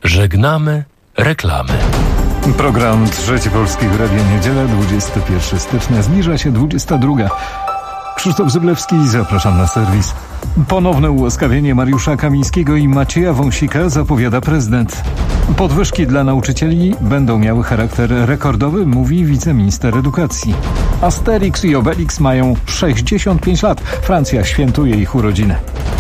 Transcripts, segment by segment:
Żegnamy reklamy. Program Trzeci Polskiego Radia, niedziela, 21 stycznia, zbliża się 22. Krzysztof Zyblewski, zapraszam na serwis. Ponowne ułaskawienie Mariusza Kamińskiego i Macieja Wąsika zapowiada prezydent. Podwyżki dla nauczycieli będą miały charakter rekordowy, mówi wiceminister edukacji. Asterix i Obelix mają 65 lat. Francja świętuje ich urodziny.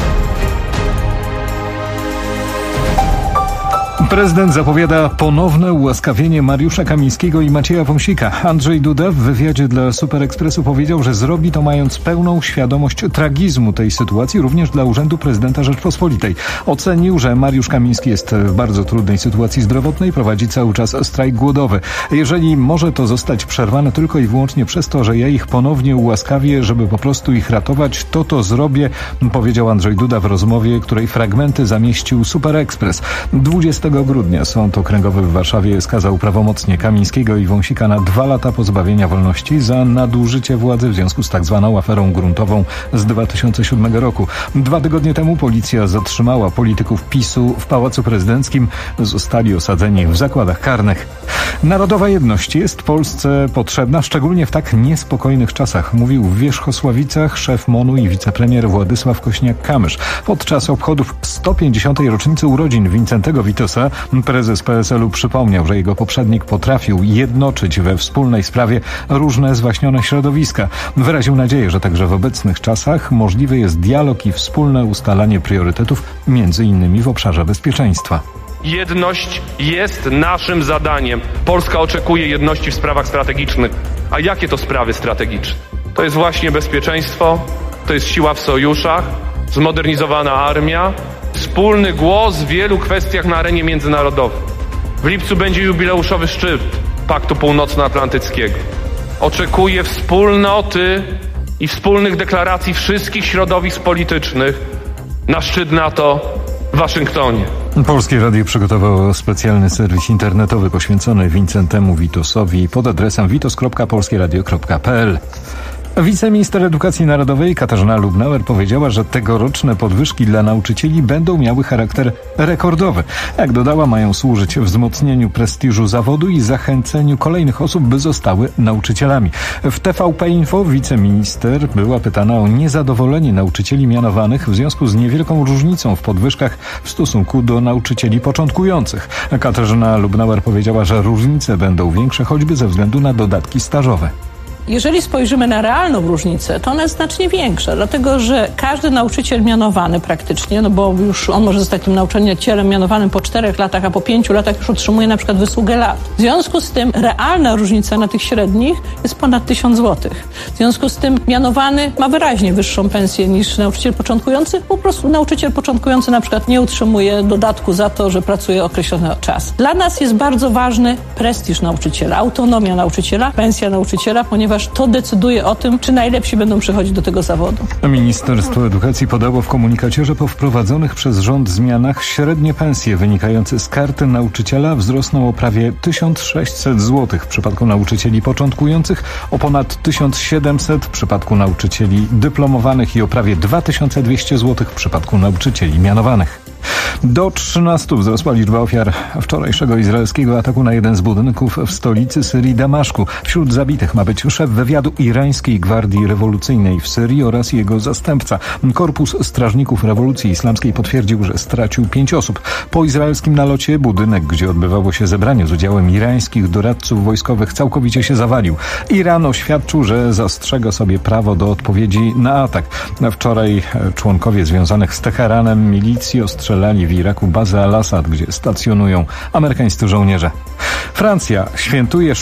Prezydent zapowiada ponowne ułaskawienie Mariusza Kamińskiego i Macieja Wąsika. Andrzej Duda w wywiadzie dla Super Expressu powiedział, że zrobi to mając pełną świadomość tragizmu tej sytuacji, również dla Urzędu Prezydenta Rzeczpospolitej. Ocenił, że Mariusz Kamiński jest w bardzo trudnej sytuacji zdrowotnej, prowadzi cały czas strajk głodowy. Jeżeli może to zostać przerwane tylko i wyłącznie przez to, że ja ich ponownie ułaskawię, żeby po prostu ich ratować, to zrobię, powiedział Andrzej Duda w rozmowie, której fragmenty zamieścił Super Express. 20 grudnia Sąd Okręgowy w Warszawie skazał prawomocnie Kamińskiego i Wąsika na 2 lata pozbawienia wolności za nadużycie władzy w związku z tak zwaną aferą gruntową z 2007 roku. 2 tygodnie temu policja zatrzymała polityków PiS-u w Pałacu Prezydenckim. Zostali osadzeni w zakładach karnych. Narodowa jedność jest Polsce potrzebna, szczególnie w tak niespokojnych czasach, mówił w Wierzchosławicach szef MON-u i wicepremier Władysław Kośniak-Kamysz. Podczas obchodów 150. rocznicy urodzin Wincentego Witosa prezes PSL-u przypomniał, że jego poprzednik potrafił jednoczyć we wspólnej sprawie różne zwaśnione środowiska. Wyraził nadzieję, że także w obecnych czasach możliwy jest dialog i wspólne ustalanie priorytetów, między innymi w obszarze bezpieczeństwa. Jedność jest naszym zadaniem. Polska oczekuje jedności w sprawach strategicznych. A jakie to sprawy strategiczne? To jest właśnie bezpieczeństwo, to jest siła w sojuszach, zmodernizowana armia, wspólny głos w wielu kwestiach na arenie międzynarodowej. W lipcu będzie jubileuszowy szczyt Paktu Północnoatlantyckiego. Oczekuję wspólnoty i wspólnych deklaracji wszystkich środowisk politycznych na szczyt NATO w Waszyngtonie. Polskie Radio przygotowało specjalny serwis internetowy poświęcony Wincentemu Witosowi pod adresem witos.polskieradio.pl. Wiceminister Edukacji Narodowej Katarzyna Lubnauer powiedziała, że tegoroczne podwyżki dla nauczycieli będą miały charakter rekordowy. Jak dodała, mają służyć wzmocnieniu prestiżu zawodu i zachęceniu kolejnych osób, by zostały nauczycielami. W TVP Info wiceminister była pytana o niezadowolenie nauczycieli mianowanych w związku z niewielką różnicą w podwyżkach w stosunku do nauczycieli początkujących. Katarzyna Lubnauer powiedziała, że różnice będą większe choćby ze względu na dodatki stażowe. Jeżeli spojrzymy na realną różnicę, to ona jest znacznie większa, dlatego że każdy nauczyciel mianowany praktycznie, no bo już on może zostać tym nauczycielem mianowanym po 4 latach, a po 5 latach już otrzymuje na przykład wysługę lat. W związku z tym realna różnica na tych średnich jest ponad 1000 zł. W związku z tym mianowany ma wyraźnie wyższą pensję niż nauczyciel początkujący. Po prostu nauczyciel początkujący na przykład nie utrzymuje dodatku za to, że pracuje określony czas. Dla nas jest bardzo ważny prestiż nauczyciela, autonomia nauczyciela, pensja nauczyciela, ponieważ to decyduje o tym, czy najlepsi będą przychodzić do tego zawodu. Ministerstwo Edukacji podało w komunikacie, że po wprowadzonych przez rząd zmianach średnie pensje wynikające z karty nauczyciela wzrosną o prawie 1600 zł w przypadku nauczycieli początkujących, o ponad 1700 w przypadku nauczycieli dyplomowanych i o prawie 2200 zł w przypadku nauczycieli mianowanych. Do 13 wzrosła liczba ofiar wczorajszego izraelskiego ataku na jeden z budynków w stolicy Syrii, Damaszku. Wśród zabitych ma być szef wywiadu irańskiej Gwardii Rewolucyjnej w Syrii oraz jego zastępca. Korpus Strażników Rewolucji Islamskiej potwierdził, że stracił 5 osób. Po izraelskim nalocie budynek, gdzie odbywało się zebranie z udziałem irańskich doradców wojskowych, całkowicie się zawalił. Iran oświadczył, że zastrzega sobie prawo do odpowiedzi na atak. Wczoraj członkowie związanych z Teheranem milicji ostrzelali w Iraku bazę Al-Assad, gdzie stacjonują amerykańscy żołnierze. Francja świętuje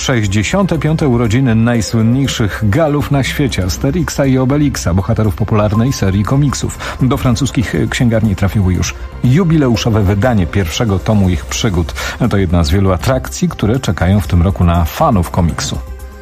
65. urodziny najsłynniejszych Galów na świecie, Asterixa i Obelixa, bohaterów popularnej serii komiksów. Do francuskich księgarni trafiło już jubileuszowe wydanie pierwszego tomu ich przygód. To jedna z wielu atrakcji, które czekają w tym roku na fanów komiksu.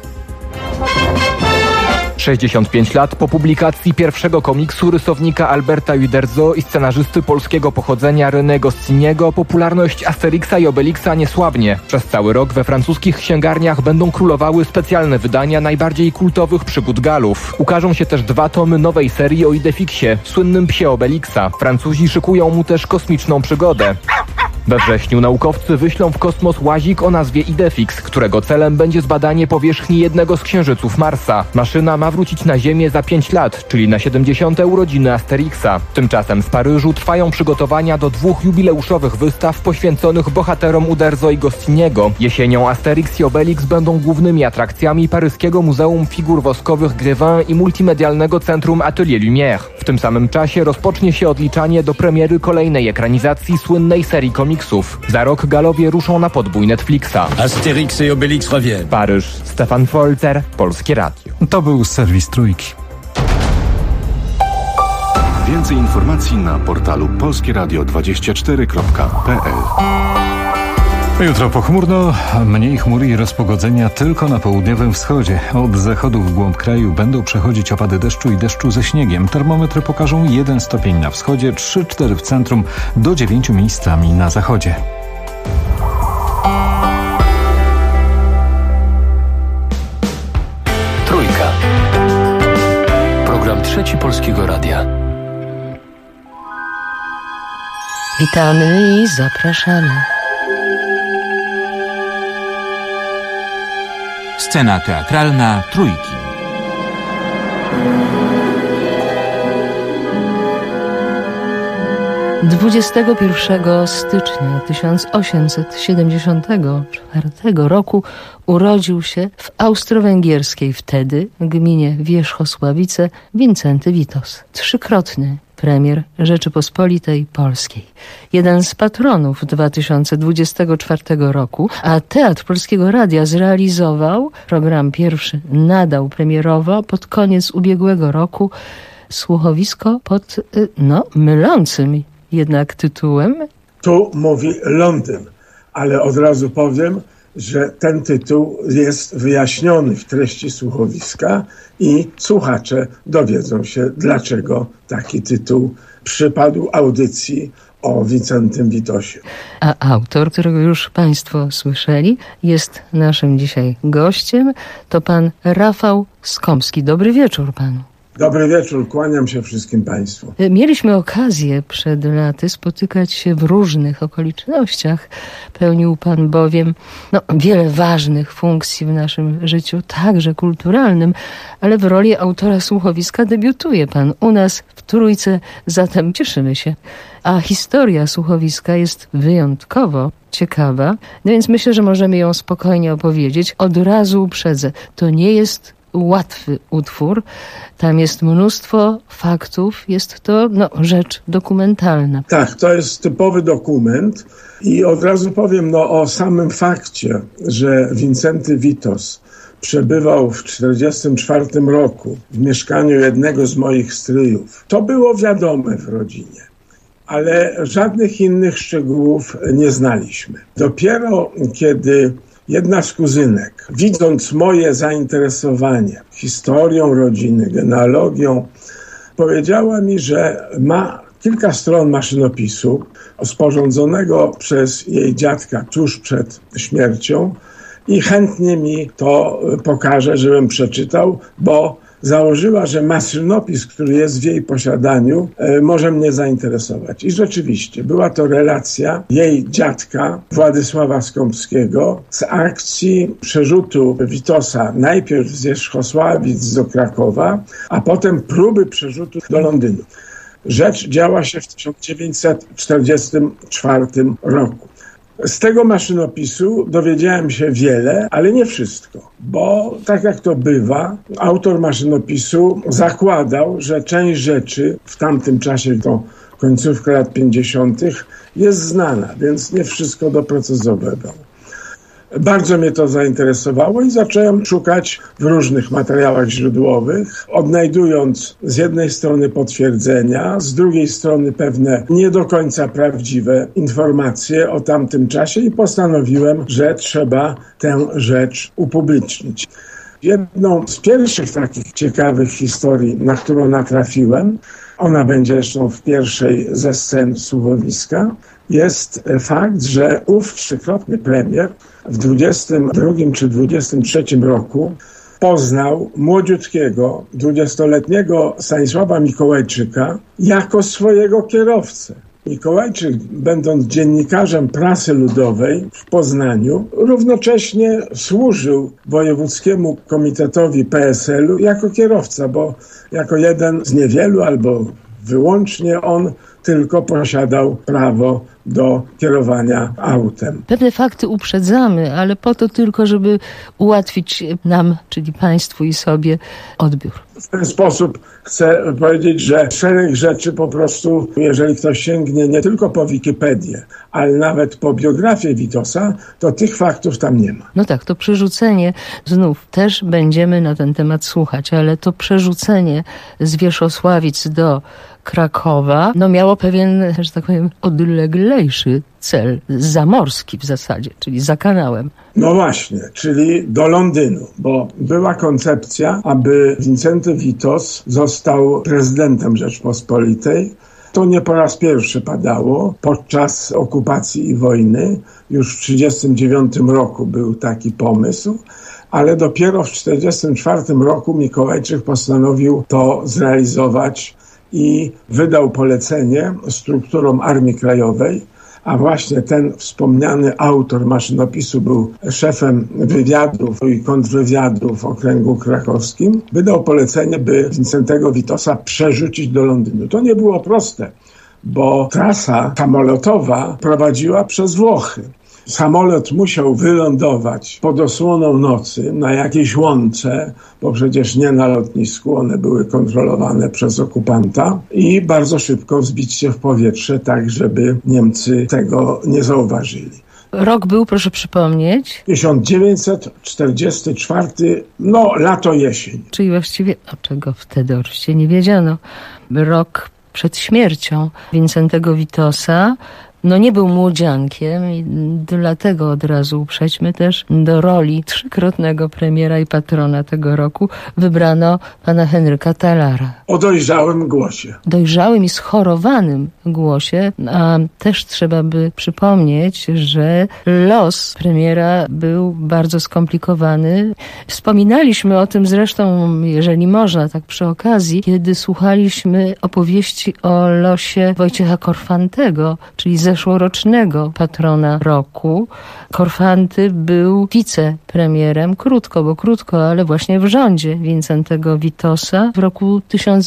65 lat po publikacji pierwszego komiksu rysownika Alberta Uderzo i scenarzysty polskiego pochodzenia René Goscinniego popularność Asterixa i Obelixa nie słabnie. Przez cały rok we francuskich księgarniach będą królowały specjalne wydania najbardziej kultowych przygód Galów. Ukażą się też 2 tomy nowej serii o Idefixie, słynnym psie Obelixa. Francuzi szykują mu też kosmiczną przygodę. We wrześniu naukowcy wyślą w kosmos łazik o nazwie Idefix, którego celem będzie zbadanie powierzchni jednego z księżyców Marsa. Maszyna ma wrócić na Ziemię za 5 lat, czyli na 70. urodziny Asterixa. Tymczasem w Paryżu trwają przygotowania do 2 jubileuszowych wystaw poświęconych bohaterom Uderzo i Gosciniego. Jesienią Asterix i Obelix będą głównymi atrakcjami paryskiego Muzeum Figur Woskowych Grévin i multimedialnego centrum Atelier Lumière. W tym samym czasie rozpocznie się odliczanie do premiery kolejnej ekranizacji słynnej serii komiksów. Za rok galowie ruszą na podbój Netflixa. Asterix et Obelix reviennent. Paryż, Stefan Folzer, Polskie Radio. To był serwis Trójki. Więcej informacji na portalu polskieradio24.pl. Jutro pochmurno, mniej chmur i rozpogodzenia tylko na południowym wschodzie. Od zachodu w głąb kraju będą przechodzić opady deszczu i deszczu ze śniegiem. Termometry pokażą 1 stopień na wschodzie, 3-4 w centrum, do 9 miejscami na zachodzie. Trójka. Program Trzeci Polskiego Radia. Witamy i zapraszamy. Scena teatralna Trójki. – 21 stycznia 1874 roku urodził się w austro-węgierskiej wtedy gminie Wierzchosławice Wincenty Witos, 3-krotny premier Rzeczypospolitej Polskiej. Jeden z patronów 2024 roku, a Teatr Polskiego Radia zrealizował, program pierwszy nadał premierowo pod koniec ubiegłego roku, słuchowisko pod, mylącym jednak tytułem. Tu mówi Londyn, ale od razu powiem, że ten tytuł jest wyjaśniony w treści słuchowiska i słuchacze dowiedzą się, dlaczego taki tytuł przypadł audycji o Wincentym Witosie. A autor, którego już Państwo słyszeli, jest naszym dzisiaj gościem. To pan Rafał Skomski. Dobry wieczór panu. Dobry wieczór, kłaniam się wszystkim Państwu. Mieliśmy okazję przed laty spotykać się w różnych okolicznościach. Pełnił pan bowiem wiele ważnych funkcji w naszym życiu, także kulturalnym, ale w roli autora słuchowiska debiutuje pan u nas w Trójce, zatem cieszymy się. A historia słuchowiska jest wyjątkowo ciekawa, więc myślę, że możemy ją spokojnie opowiedzieć. Od razu uprzedzę, to nie jest łatwy utwór, tam jest mnóstwo faktów, jest to rzecz dokumentalna. Tak, to jest typowy dokument i od razu powiem o samym fakcie, że Wincenty Witos przebywał w 1944 roku w mieszkaniu jednego z moich stryjów. To było wiadome w rodzinie, ale żadnych innych szczegółów nie znaliśmy. Dopiero kiedy jedna z kuzynek, widząc moje zainteresowanie historią rodziny, genealogią, powiedziała mi, że ma kilka stron maszynopisu sporządzonego przez jej dziadka tuż przed śmiercią i chętnie mi to pokaże, żebym przeczytał, bo założyła, że maszynopis, który jest w jej posiadaniu, może mnie zainteresować. I rzeczywiście, była to relacja jej dziadka, Władysława Skąpskiego, z akcji przerzutu Witosa najpierw z Wierzchosławic do Krakowa, a potem próby przerzutu do Londynu. Rzecz działa się w 1944 roku. Z tego maszynopisu dowiedziałem się wiele, ale nie wszystko, bo tak jak to bywa, autor maszynopisu zakładał, że część rzeczy w tamtym czasie, to końcówka lat 50., jest znana, więc nie wszystko doprecyzowywał. Bardzo mnie to zainteresowało i zacząłem szukać w różnych materiałach źródłowych, odnajdując z jednej strony potwierdzenia, z drugiej strony pewne nie do końca prawdziwe informacje o tamtym czasie i postanowiłem, że trzeba tę rzecz upublicznić. Jedną z pierwszych takich ciekawych historii, na którą natrafiłem, ona będzie zresztą w pierwszej ze scen słuchowiska, jest fakt, że ów 3-krotny premier w 22 czy 23 roku poznał młodziutkiego, 20-letniego Stanisława Mikołajczyka jako swojego kierowcę. Mikołajczyk, będąc dziennikarzem Prasy Ludowej w Poznaniu, równocześnie służył Wojewódzkiemu Komitetowi PSL-u jako kierowca, bo jako jeden z niewielu albo wyłącznie on tylko posiadał prawo do kierowania autem. Pewne fakty uprzedzamy, ale po to tylko, żeby ułatwić nam, czyli państwu i sobie, odbiór. W ten sposób chcę powiedzieć, że szereg rzeczy po prostu, jeżeli ktoś sięgnie nie tylko po Wikipedię, ale nawet po biografię Witosa, to tych faktów tam nie ma. No tak, to przerzucenie, znów też będziemy na ten temat słuchać, ale to przerzucenie z Wierzchosławic do Krakowa, miało pewien, że tak powiem, odleglejszy cel, zamorski w zasadzie, czyli za kanałem. No właśnie, czyli do Londynu, bo była koncepcja, aby Wincenty Witos został prezydentem Rzeczpospolitej. To nie po raz pierwszy padało podczas okupacji i wojny. Już w 1939 roku był taki pomysł, ale dopiero w 1944 roku Mikołajczyk postanowił to zrealizować i wydał polecenie strukturom Armii Krajowej, a właśnie ten wspomniany autor maszynopisu był szefem wywiadów i kontrwywiadów w okręgu krakowskim, wydał polecenie, by Wincentego Witosa przerzucić do Londynu. To nie było proste, bo trasa samolotowa prowadziła przez Włochy. Samolot musiał wylądować pod osłoną nocy na jakiejś łące, bo przecież nie na lotnisku, one były kontrolowane przez okupanta, i bardzo szybko wzbić się w powietrze, tak żeby Niemcy tego nie zauważyli. Rok był, proszę przypomnieć? 1944, lato, jesień. Czyli właściwie, czego wtedy oczywiście nie wiedziano, rok przed śmiercią Wincentego Witosa. Nie był młodziankiem i dlatego od razu uprzedźmy też, do roli trzykrotnego premiera i patrona tego roku wybrano pana Henryka Talara. O dojrzałym głosie. Dojrzałym i schorowanym głosie, a też trzeba by przypomnieć, że los premiera był bardzo skomplikowany. Wspominaliśmy o tym zresztą, jeżeli można, tak przy okazji, kiedy słuchaliśmy opowieści o losie Wojciecha Korfantego, czyli zeszłorocznego patrona roku. Korfanty był wicepremierem, krótko, ale właśnie w rządzie Wincentego Witosa w roku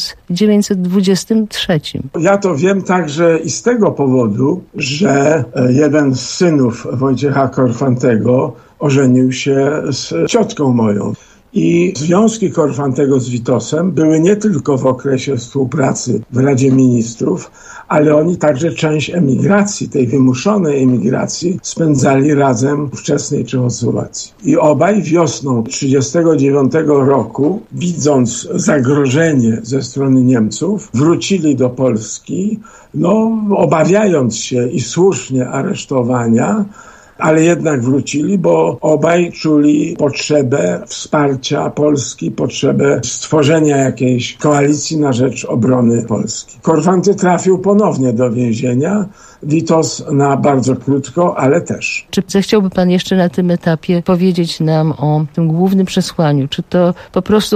1923. Ja to wiem także i z tego powodu, że jeden z synów Wojciecha Korfantego ożenił się z ciotką moją. I związki Korfantego z Witosem były nie tylko w okresie współpracy w Radzie Ministrów, ale oni także część emigracji, tej wymuszonej emigracji, spędzali razem w wczesnej Czechosłowacji. I obaj wiosną 1939 roku, widząc zagrożenie ze strony Niemców, wrócili do Polski, obawiając się i słusznie aresztowania, ale jednak wrócili, bo obaj czuli potrzebę wsparcia Polski, potrzebę stworzenia jakiejś koalicji na rzecz obrony Polski. Korfanty trafił ponownie do więzienia, Witos na bardzo krótko, ale też. Czy zechciałby pan jeszcze na tym etapie powiedzieć nam o tym głównym przesłaniu? Czy to po prostu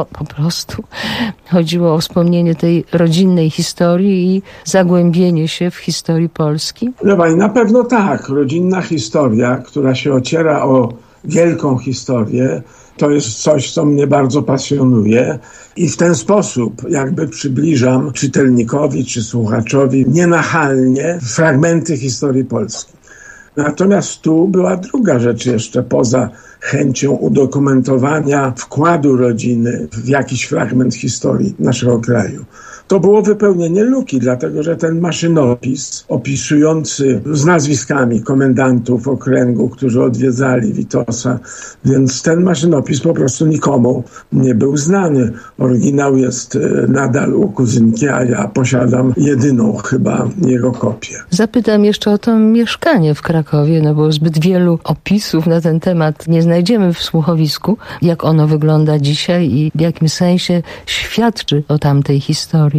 chodziło o wspomnienie tej rodzinnej historii i zagłębienie się w historii Polski? Na pewno tak. Rodzinna historia, która się ociera o wielką historię, to jest coś, co mnie bardzo pasjonuje i w ten sposób jakby przybliżam czytelnikowi czy słuchaczowi nienachalnie fragmenty historii Polski. Natomiast tu była druga rzecz jeszcze, poza chęcią udokumentowania wkładu rodziny w jakiś fragment historii naszego kraju. To było wypełnienie luki, dlatego że ten maszynopis opisujący z nazwiskami komendantów okręgu, którzy odwiedzali Witosa, więc ten maszynopis po prostu nikomu nie był znany. Oryginał jest nadal u kuzynki, a ja posiadam jedyną chyba jego kopię. Zapytam jeszcze o to mieszkanie w Krakowie, bo zbyt wielu opisów na ten temat nie znajdziemy w słuchowisku. Jak ono wygląda dzisiaj i w jakim sensie świadczy o tamtej historii?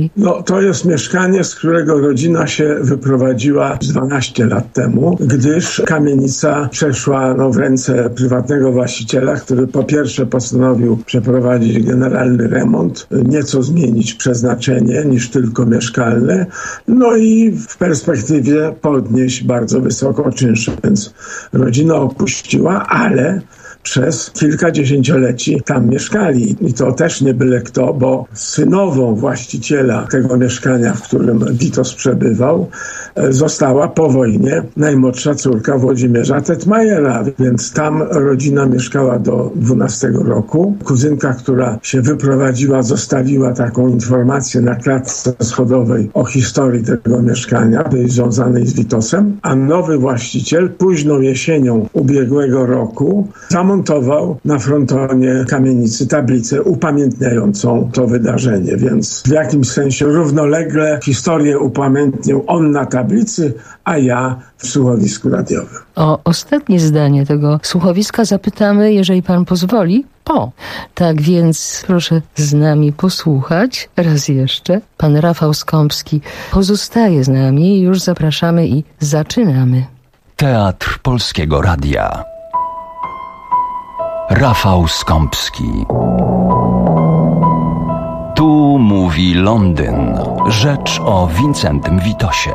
historii? No, to jest mieszkanie, z którego rodzina się wyprowadziła 12 lat temu, gdyż kamienica przeszła w ręce prywatnego właściciela, który po pierwsze postanowił przeprowadzić generalny remont, nieco zmienić przeznaczenie niż tylko mieszkalne, no i w perspektywie podnieść bardzo wysoko czynsze. Więc rodzina opuściła, ale przez kilka dziesięcioleci tam mieszkali. I to też nie byle kto, bo synową właściciela tego mieszkania, w którym Witos przebywał, została po wojnie najmłodsza córka Włodzimierza Tetmajera, więc tam rodzina mieszkała do 12 roku. Kuzynka, która się wyprowadziła, zostawiła taką informację na klatce schodowej o historii tego mieszkania, tej związanej z Witosem, a nowy właściciel późną jesienią ubiegłego roku zamontował na frontonie kamienicy tablicę upamiętniającą to wydarzenie, więc w jakimś sensie równolegle historię upamiętnił on na tablicy, a ja w słuchowisku radiowym. O ostatnie zdanie tego słuchowiska zapytamy, jeżeli pan pozwoli, po. Tak więc proszę z nami posłuchać. Raz jeszcze. Pan Rafał Skąpski pozostaje z nami. Już zapraszamy i zaczynamy. Teatr Polskiego Radia. Rafał Skąpski. Tu mówi Londyn. Rzecz o Wincentym Witosie.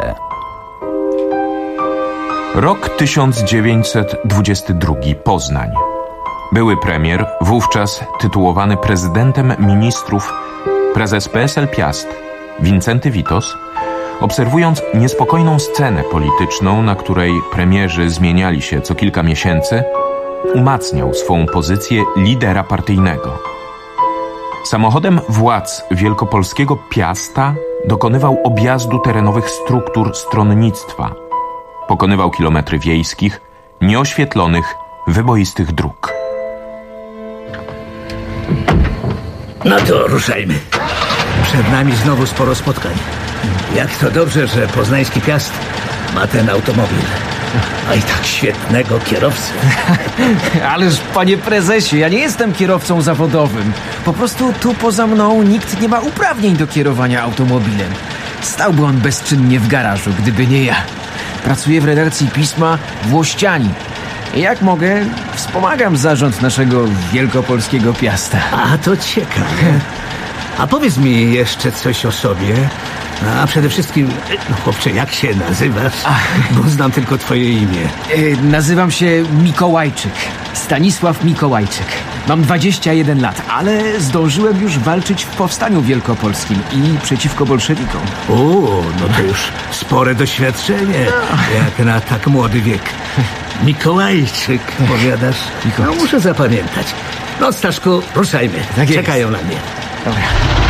Rok 1922. Poznań. Były premier, wówczas tytułowany prezydentem ministrów, prezes PSL Piast, Wincenty Witos, obserwując niespokojną scenę polityczną, na której premierzy zmieniali się co kilka miesięcy, umacniał swą pozycję lidera partyjnego. Samochodem władz wielkopolskiego Piasta dokonywał objazdu terenowych struktur stronnictwa. Pokonywał kilometry wiejskich, nieoświetlonych, wyboistych dróg. No to ruszajmy. Przed nami znowu sporo spotkań. Jak to dobrze, że poznański Piast ma ten automobil. A i tak świetnego kierowcę. Ależ, panie prezesie, ja nie jestem kierowcą zawodowym. Po prostu tu poza mną nikt nie ma uprawnień do kierowania automobilem. Stałby on bezczynnie w garażu, gdyby nie ja. Pracuję w redakcji pisma Włościanin. Jak mogę, wspomagam zarząd naszego wielkopolskiego Piasta. A to ciekawe. A powiedz mi jeszcze coś o sobie. A przede wszystkim, chłopcze, jak się nazywasz? Bo znam tylko twoje imię. Nazywam się Mikołajczyk. Stanisław Mikołajczyk. Mam 21 lat, ale zdążyłem już walczyć w Powstaniu Wielkopolskim i przeciwko bolszewikom. No to już spore doświadczenie, jak na tak młody wiek. Mikołajczyk, powiadasz? No muszę zapamiętać. No, Staszku, ruszajmy. Tak czekają na mnie. Dobra.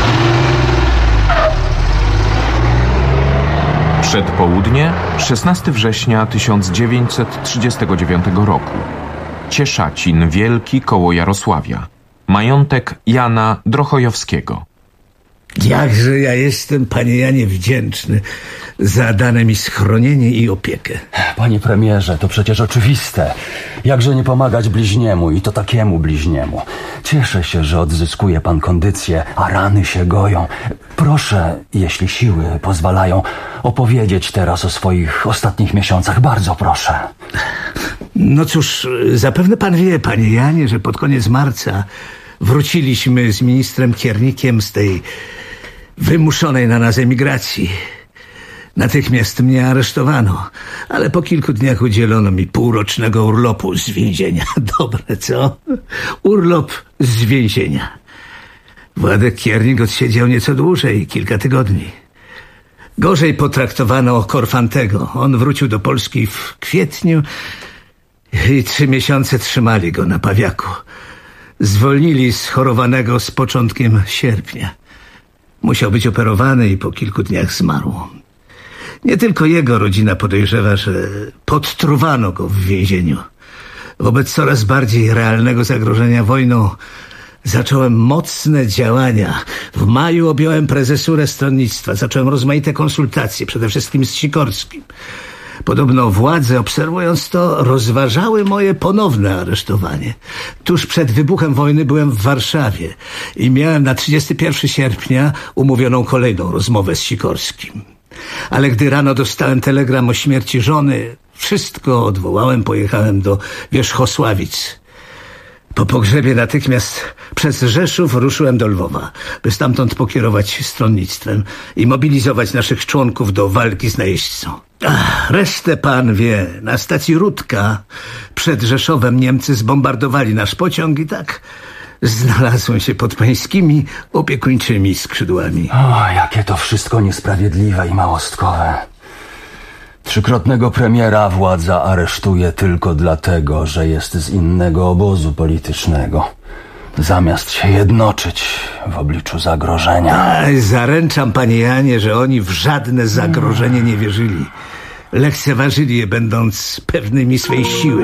Przedpołudnie, 16 września 1939 roku. Cieszacin Wielki koło Jarosławia. Majątek Jana Drochojowskiego. Jakże ja jestem, panie Janie, wdzięczny za dane mi schronienie i opiekę. Panie premierze, to przecież oczywiste. Jakże nie pomagać bliźniemu i to takiemu bliźniemu. Cieszę się, że odzyskuje pan kondycję, a rany się goją. Proszę, jeśli siły pozwalają, opowiedzieć teraz o swoich ostatnich miesiącach. Bardzo proszę. No cóż, zapewne pan wie, panie Janie, że pod koniec marca wróciliśmy z ministrem Kiernikiem z tej wymuszonej na nas emigracji. Natychmiast mnie aresztowano, ale po kilku dniach udzielono mi półrocznego urlopu z więzienia. Dobre, co? Urlop z więzienia. Władek Kiernik odsiedział nieco dłużej, kilka tygodni. Gorzej potraktowano Korfantego. On wrócił do Polski w kwietniu i 3 miesiące trzymali go na Pawiaku. Zwolnili schorowanego z początkiem sierpnia. Musiał być operowany i po kilku dniach zmarł. Nie tylko jego rodzina podejrzewa, że podtruwano go w więzieniu. Wobec coraz bardziej realnego zagrożenia wojną zacząłem mocne działania. W maju objąłem prezesurę stronnictwa. Zacząłem rozmaite konsultacje, przede wszystkim z Sikorskim. Podobno władze, obserwując to, rozważały moje ponowne aresztowanie. Tuż przed wybuchem wojny byłem w Warszawie i miałem na 31 sierpnia umówioną kolejną rozmowę z Sikorskim. Ale gdy rano dostałem telegram o śmierci żony, wszystko odwołałem, pojechałem do Wierzchosławic. Po pogrzebie natychmiast przez Rzeszów ruszyłem do Lwowa, by stamtąd pokierować stronnictwem i mobilizować naszych członków do walki z najeźdźcą. Resztę pan wie. Na stacji Rudka przed Rzeszowem Niemcy zbombardowali nasz pociąg i tak znalazłem się pod pańskimi opiekuńczymi skrzydłami. O, jakie to wszystko niesprawiedliwe i małostkowe. Trzykrotnego premiera władza aresztuje tylko dlatego, że jest z innego obozu politycznego, zamiast się jednoczyć w obliczu zagrożenia. Zaręczam, panie Janie, że oni w żadne zagrożenie nie wierzyli. Lekceważyli je, będąc pewnymi swej siły.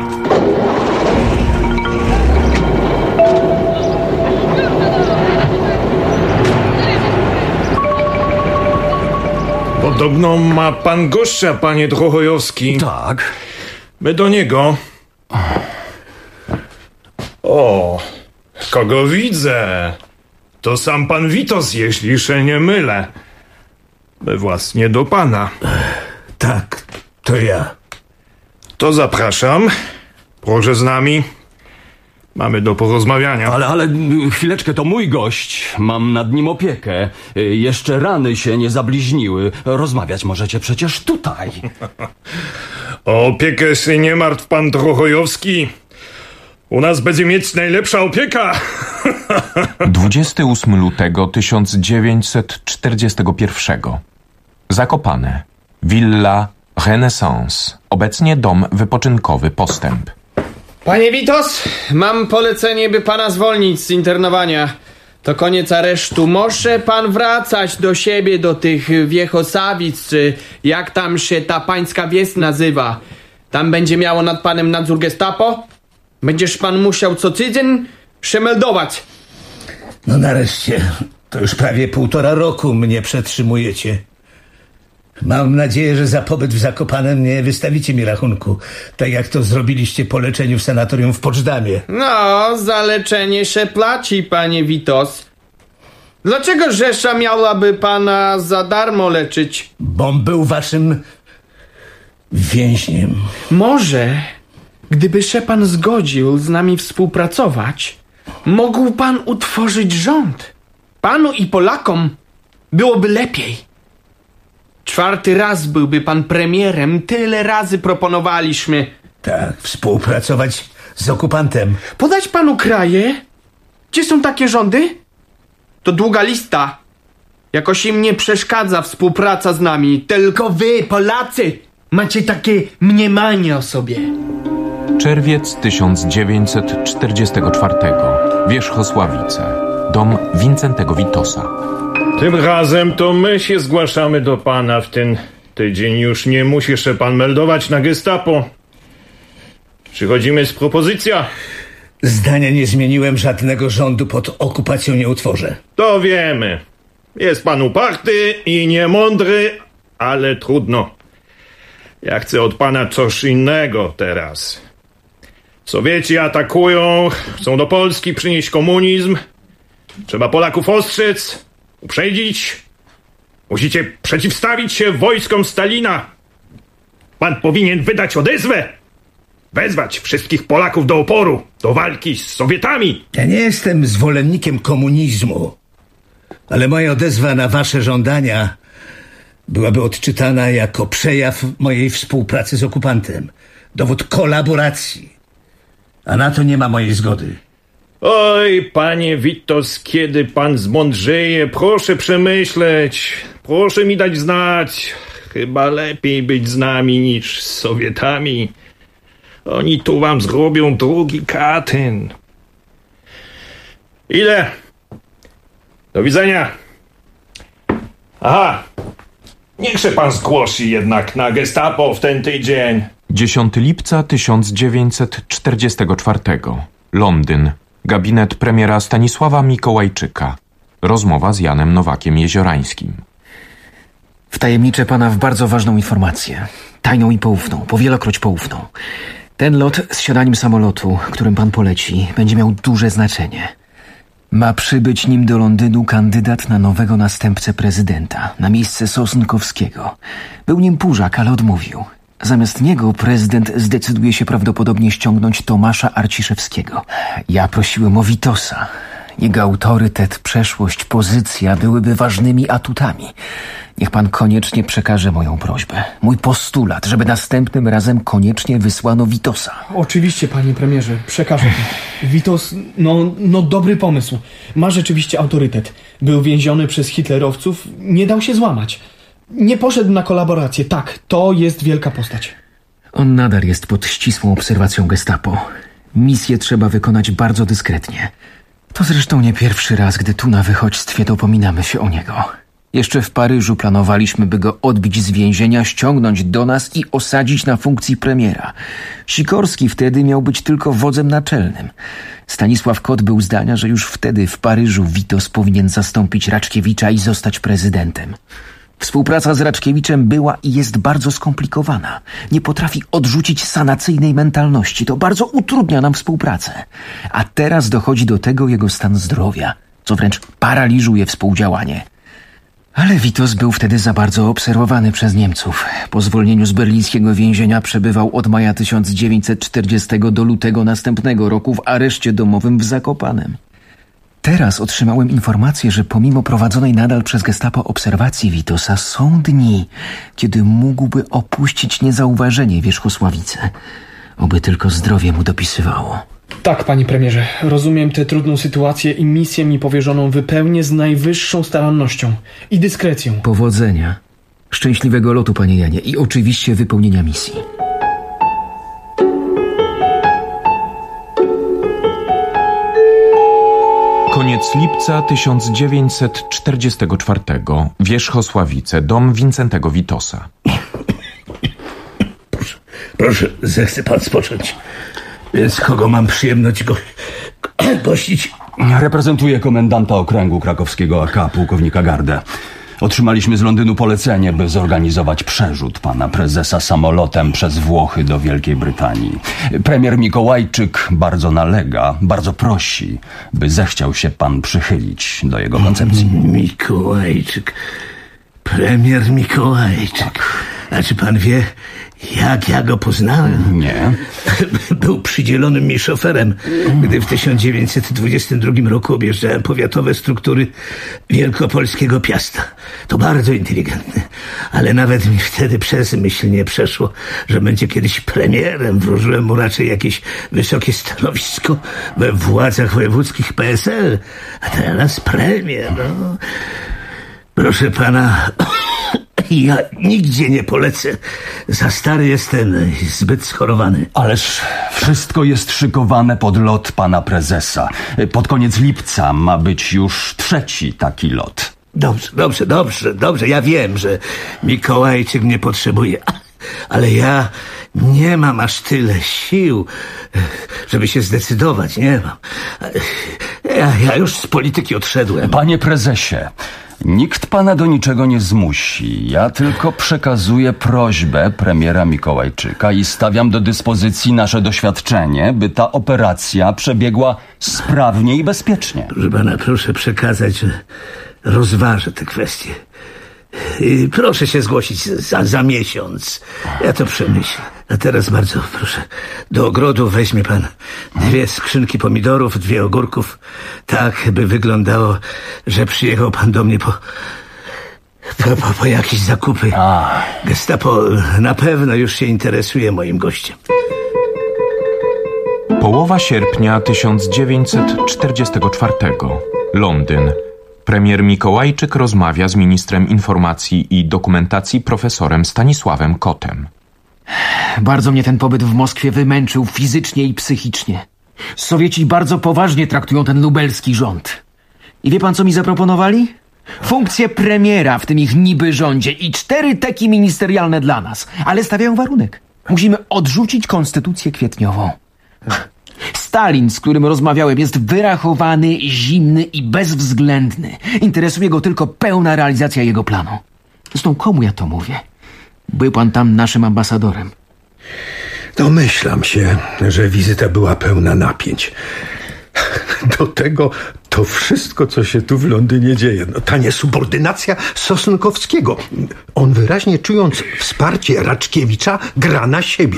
Podobno ma pan gościa, panie Drochojowski. Tak. My do niego. O, kogo widzę? To sam pan Witos, jeśli się nie mylę. My własnie do pana. Tak, to ja. To zapraszam. Proszę z nami. Mamy do porozmawiania. Ale chwileczkę, to mój gość. Mam nad nim opiekę. Jeszcze rany się nie zabliźniły. Rozmawiać możecie przecież tutaj. O opiekę się nie martw, pan Drochojowski. U nas będzie mieć najlepsza opieka. 28 lutego 1941. Zakopane. Villa Renaissance. Obecnie dom wypoczynkowy Postęp. Panie Witos, mam polecenie, by pana zwolnić z internowania. To koniec aresztu. Może pan wracać do siebie, do tych Wiechosawic, czy jak tam się ta pańska wieś nazywa. Tam będzie miało nad panem nadzór gestapo. Będziesz pan musiał co tydzień się meldować. No nareszcie. To już prawie 1,5 roku mnie przetrzymujecie. Mam nadzieję, że za pobyt w Zakopanem nie wystawicie mi rachunku, tak jak to zrobiliście po leczeniu w sanatorium w Poczdamie. No, za leczenie się płaci, panie Witos. Dlaczego Rzesza miałaby pana za darmo leczyć? Bom był waszym więźniem. Może, gdyby się pan zgodził z nami współpracować, mógł pan utworzyć rząd. Panu i Polakom byłoby lepiej. 4. raz byłby pan premierem, tyle razy proponowaliśmy. Tak, współpracować z okupantem. Podać panu kraje? Gdzie są takie rządy? To długa lista. Jakoś im nie przeszkadza współpraca z nami. Tylko wy, Polacy, macie takie mniemanie o sobie. Czerwiec 1944. Wierzchosławice. Dom Wincentego Witosa. Tym razem to my się zgłaszamy do pana w ten tydzień. Już nie musi się pan meldować na gestapo. Przychodzimy z propozycją. Zdania nie zmieniłem, żadnego rządu pod okupacją nie utworzę. To wiemy. Jest pan uparty i niemądry, ale trudno. Ja chcę od pana coś innego teraz. Sowieci atakują, chcą do Polski przynieść komunizm. Trzeba Polaków ostrzec, uprzedzić. Musicie przeciwstawić się wojskom Stalina. Pan powinien wydać odezwę. Wezwać wszystkich Polaków do oporu, do walki z Sowietami. Ja nie jestem zwolennikiem komunizmu, ale moja odezwa na wasze żądania byłaby odczytana jako przejaw mojej współpracy z okupantem. Dowód kolaboracji. A na to nie ma mojej zgody. Oj, panie Witos, kiedy pan zmądrzeje, proszę przemyśleć. Proszę mi dać znać. Chyba lepiej być z nami niż z Sowietami. Oni tu wam zrobią drugi Katyn. Ile? Do widzenia. Aha. Niech się pan zgłosi jednak na gestapo w ten tydzień. 10 lipca 1944. Londyn. Gabinet premiera Stanisława Mikołajczyka. Rozmowa z Janem Nowakiem Jeziorańskim. Wtajemniczę pana w bardzo ważną informację. tajną i poufną, powielokroć poufną. Ten lot z siadaniem samolotu, którym pan poleci, będzie miał duże znaczenie. Ma przybyć nim do Londynu kandydat na nowego następcę prezydenta, na miejsce Sosnkowskiego. Był nim Pużak, ale odmówił. Zamiast niego prezydent zdecyduje się prawdopodobnie ściągnąć Tomasza Arciszewskiego. Ja prosiłem o Witosa. Jego autorytet, przeszłość, pozycja byłyby ważnymi atutami. Niech pan koniecznie przekaże moją prośbę. Mój postulat, żeby następnym razem koniecznie wysłano Witosa. Oczywiście, panie premierze, przekażę to. Witos, no dobry pomysł. Ma rzeczywiście autorytet. Był więziony przez hitlerowców, nie dał się złamać. Nie poszedł na kolaborację. Tak, to jest wielka postać. On nadal jest pod ścisłą obserwacją Gestapo. Misję trzeba wykonać bardzo dyskretnie. To zresztą nie pierwszy raz, gdy tu na wychodźstwie dopominamy się o niego. Jeszcze w Paryżu planowaliśmy, by go odbić z więzienia, ściągnąć do nas i osadzić na funkcji premiera. Sikorski wtedy miał być tylko wodzem naczelnym. Stanisław Kot był zdania, że już wtedy w Paryżu Witos powinien zastąpić Raczkiewicza i zostać prezydentem. Współpraca z Raczkiewiczem była i jest bardzo skomplikowana. Nie potrafi odrzucić sanacyjnej mentalności. To bardzo utrudnia nam współpracę. A teraz dochodzi do tego jego stan zdrowia, co wręcz paraliżuje współdziałanie. Ale Witos był wtedy za bardzo obserwowany przez Niemców. Po zwolnieniu z berlińskiego więzienia przebywał od maja 1940 do lutego następnego roku w areszcie domowym w Zakopanem. Teraz otrzymałem informację, że pomimo prowadzonej nadal przez Gestapo obserwacji Witosa są dni, kiedy mógłby opuścić niezauważenie Wierzchosławice. Oby tylko zdrowie mu dopisywało. Tak, panie premierze, rozumiem tę trudną sytuację i misję mi powierzoną wypełnię z najwyższą starannością i dyskrecją. Powodzenia, szczęśliwego lotu, panie Janie, i oczywiście wypełnienia misji. Koniec lipca 1944. Wierzchosławice, dom Wincentego Witosa. Proszę, zechce pan spocząć. Więc kogo mam przyjemność gościć? Reprezentuję komendanta okręgu krakowskiego AK, pułkownika Gardę. Otrzymaliśmy z Londynu polecenie, by zorganizować przerzut pana prezesa samolotem przez Włochy do Wielkiej Brytanii. Premier Mikołajczyk bardzo nalega, bardzo prosi, by zechciał się pan przychylić do jego koncepcji. Mikołajczyk. Premier Mikołajczyk. A czy pan wie, jak ja go poznałem? Nie. Był przydzielonym mi szoferem, gdy w 1922 roku objeżdżałem powiatowe struktury wielkopolskiego Piasta. To bardzo inteligentny, ale nawet mi wtedy przez myśl nie przeszło, że będzie kiedyś premierem. Wróżyłem mu raczej jakieś wysokie stanowisko we władzach wojewódzkich PSL, a teraz premier. No. Proszę pana... Ja nigdzie nie polecę. Za stary jestem i zbyt schorowany. Ależ wszystko jest szykowane pod lot pana prezesa. Pod koniec lipca ma być już 3. taki lot. Dobrze. Ja wiem, że Mikołajczyk mnie potrzebuje. Ale ja nie mam aż tyle sił, żeby się zdecydować. Nie mam. Ja już z polityki odszedłem. Panie prezesie, nikt pana do niczego nie zmusi. Ja tylko przekazuję prośbę premiera Mikołajczyka i stawiam do dyspozycji nasze doświadczenie, by ta operacja przebiegła sprawnie i bezpiecznie. Proszę pana, proszę przekazać, że rozważę tę kwestię. I proszę się zgłosić za miesiąc. Ja to przemyślę. A teraz bardzo proszę, do ogrodu weźmie pan 2 skrzynki pomidorów, 2 ogórków. Tak, by wyglądało, że przyjechał pan do mnie po jakieś zakupy. Gestapo na pewno już się interesuje moim gościem. Połowa sierpnia 1944. Londyn. Premier Mikołajczyk rozmawia z ministrem informacji i dokumentacji profesorem Stanisławem Kotem. Bardzo mnie ten pobyt w Moskwie wymęczył fizycznie i psychicznie. Sowieci bardzo poważnie traktują ten lubelski rząd. I wie pan, co mi zaproponowali? Funkcję premiera w tym ich niby rządzie i 4 teki ministerialne dla nas. Ale stawiają warunek. Musimy odrzucić konstytucję kwietniową. Stalin, z którym rozmawiałem, jest wyrachowany, zimny i bezwzględny. Interesuje go tylko pełna realizacja jego planu. Zresztą komu ja to mówię? Był pan tam naszym ambasadorem. Domyślam się, że wizyta była pełna napięć. Do tego to wszystko, co się tu w Londynie dzieje. Ta niesubordynacja Sosnkowskiego. On wyraźnie czując wsparcie Raczkiewicza gra na siebie.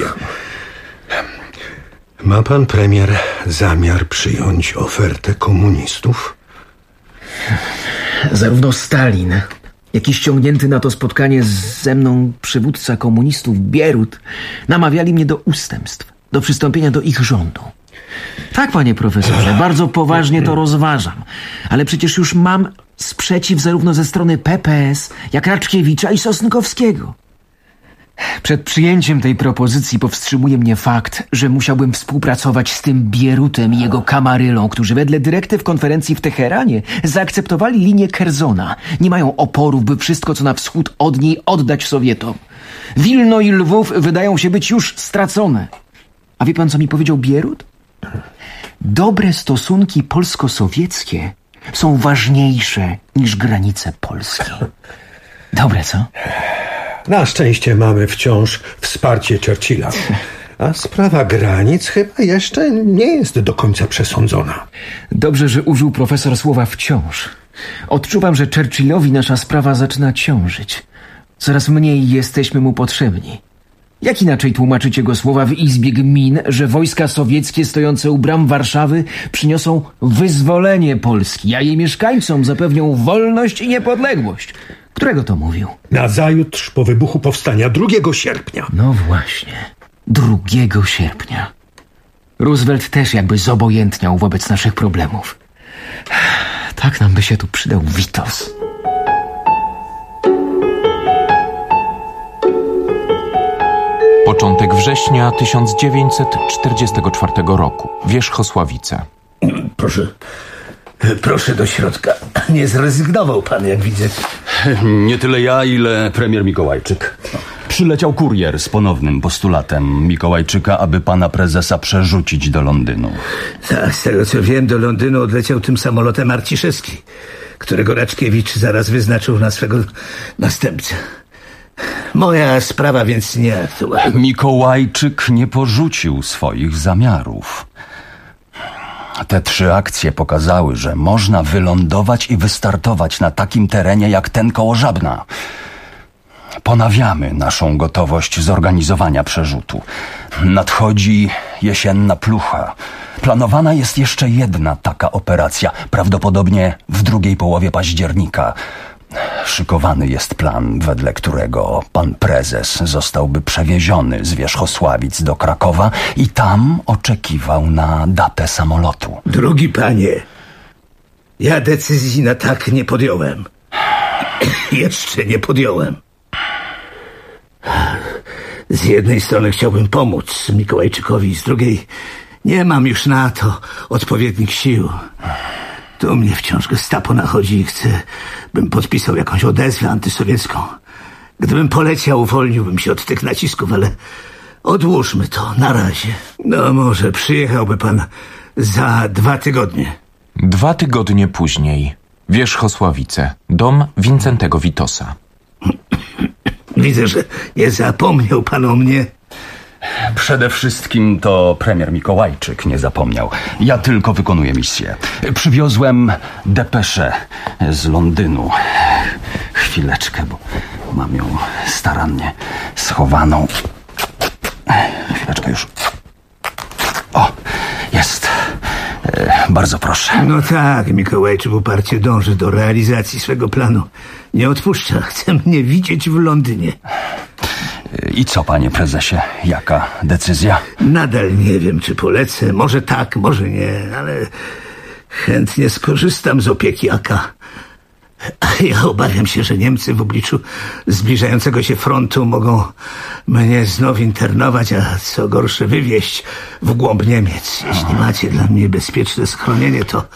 Ma pan premier zamiar przyjąć ofertę komunistów? Zarówno Stalin, jak i ściągnięty na to spotkanie ze mną przywódca komunistów Bierut namawiali mnie do ustępstw, do przystąpienia do ich rządu. Tak, panie profesorze, bardzo poważnie to rozważam. Ale przecież już mam sprzeciw zarówno ze strony PPS, jak Raczkiewicza i Sosnkowskiego. Przed przyjęciem tej propozycji powstrzymuje mnie fakt, że musiałbym współpracować z tym Bierutem i jego kamarylą, którzy wedle dyrektyw konferencji w Teheranie zaakceptowali linię Kerzona. Nie mają oporów, by wszystko, co na wschód od niej, oddać Sowietom. Wilno i Lwów wydają się być już stracone. A wie pan, co mi powiedział Bierut? Dobre stosunki polsko-sowieckie są ważniejsze niż granice Polski. Dobre, co? Na szczęście mamy wciąż wsparcie Churchilla. A sprawa granic chyba jeszcze nie jest do końca przesądzona. Dobrze, że użył profesor słowa wciąż. Odczuwam, że Churchillowi nasza sprawa zaczyna ciążyć. Coraz mniej jesteśmy mu potrzebni. Jak inaczej tłumaczycie go słowa w Izbie Gmin, że wojska sowieckie stojące u bram Warszawy przyniosą wyzwolenie Polski, a jej mieszkańcom zapewnią wolność i niepodległość? Którego to mówił? Nazajutrz po wybuchu powstania 2 sierpnia. No właśnie, 2 sierpnia. Roosevelt też jakby zobojętniał wobec naszych problemów. Tak nam by się tu przydał Witos. Początek września 1944 roku. Wierzchosławice. Proszę do środka. Nie zrezygnował pan, jak widzę. Nie tyle ja, ile premier Mikołajczyk. Przyleciał kurier z ponownym postulatem Mikołajczyka, aby pana prezesa przerzucić do Londynu. Tak, z tego co wiem, do Londynu odleciał tym samolotem Arciszewski, którego Raczkiewicz zaraz wyznaczył na swego następcę. Moja sprawa więc nie aktualna. Mikołajczyk nie porzucił swoich zamiarów. Te 3 akcje pokazały, że można wylądować i wystartować na takim terenie jak ten koło Żabna. Ponawiamy naszą gotowość zorganizowania przerzutu. Nadchodzi jesienna plucha. Planowana jest jeszcze jedna taka operacja, prawdopodobnie w drugiej połowie października. Szykowany jest plan, wedle którego pan prezes zostałby przewieziony z Wierzchosławic do Krakowa i tam oczekiwał na datę samolotu. Drogi panie, ja decyzji na tak nie podjąłem. Jeszcze nie podjąłem. Z jednej strony chciałbym pomóc Mikołajczykowi, z drugiej nie mam już na to odpowiednich sił. Tu mnie wciąż Gestapo nachodzi i chce, bym podpisał jakąś odezwę antysowiecką. Gdybym poleciał, uwolniłbym się od tych nacisków, ale odłóżmy to na razie. No może przyjechałby pan za 2 tygodnie. 2 tygodnie później. Wierzchosławice. Dom Wincentego Witosa. Widzę, że nie zapomniał pan o mnie. Przede wszystkim to premier Mikołajczyk nie zapomniał. Ja tylko wykonuję misję. Przywiozłem depeszę z Londynu. Chwileczkę, bo mam ją starannie schowaną. Chwileczkę już. O, jest. Bardzo proszę. No tak, Mikołajczyk uparcie dąży do realizacji swego planu. Nie odpuszcza. Chce mnie widzieć w Londynie. I co, panie prezesie? Jaka decyzja? Nadal nie wiem, czy polecę. Może tak, może nie, ale chętnie skorzystam z opieki AK. Ja obawiam się, że Niemcy w obliczu zbliżającego się frontu mogą mnie znów internować, a co gorsze wywieźć w głąb Niemiec. Jeśli macie dla mnie bezpieczne schronienie, to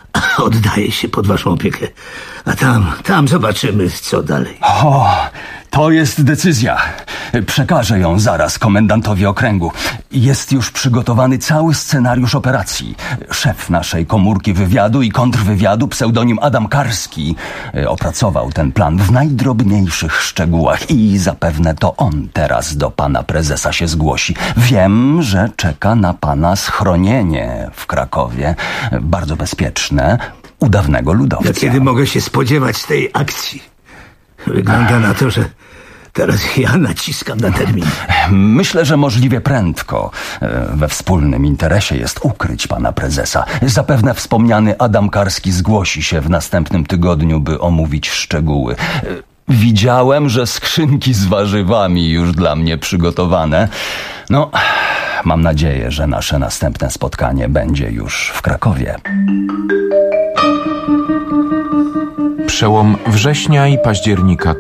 oddaję się pod waszą opiekę. A tam zobaczymy, co dalej. O, To jest decyzja. Przekażę ją zaraz komendantowi okręgu. Jest już przygotowany cały scenariusz operacji. Szef naszej komórki wywiadu i kontrwywiadu, pseudonim Adam Karski, opracował ten plan w najdrobniejszych szczegółach i zapewne to on teraz do pana prezesa się zgłosi. Wiem, że czeka na pana schronienie w Krakowie. Bardzo bezpieczne, u dawnego ludowca. Kiedy mogę się spodziewać tej akcji? Wygląda na to, że teraz ja naciskam na termin. Myślę, że możliwie prędko. We wspólnym interesie jest ukryć pana prezesa. Zapewne wspomniany Adam Karski zgłosi się w następnym tygodniu, by omówić szczegóły. Widziałem, że skrzynki z warzywami już dla mnie przygotowane. No, mam nadzieję, że nasze następne spotkanie będzie już w Krakowie. Przełom września i października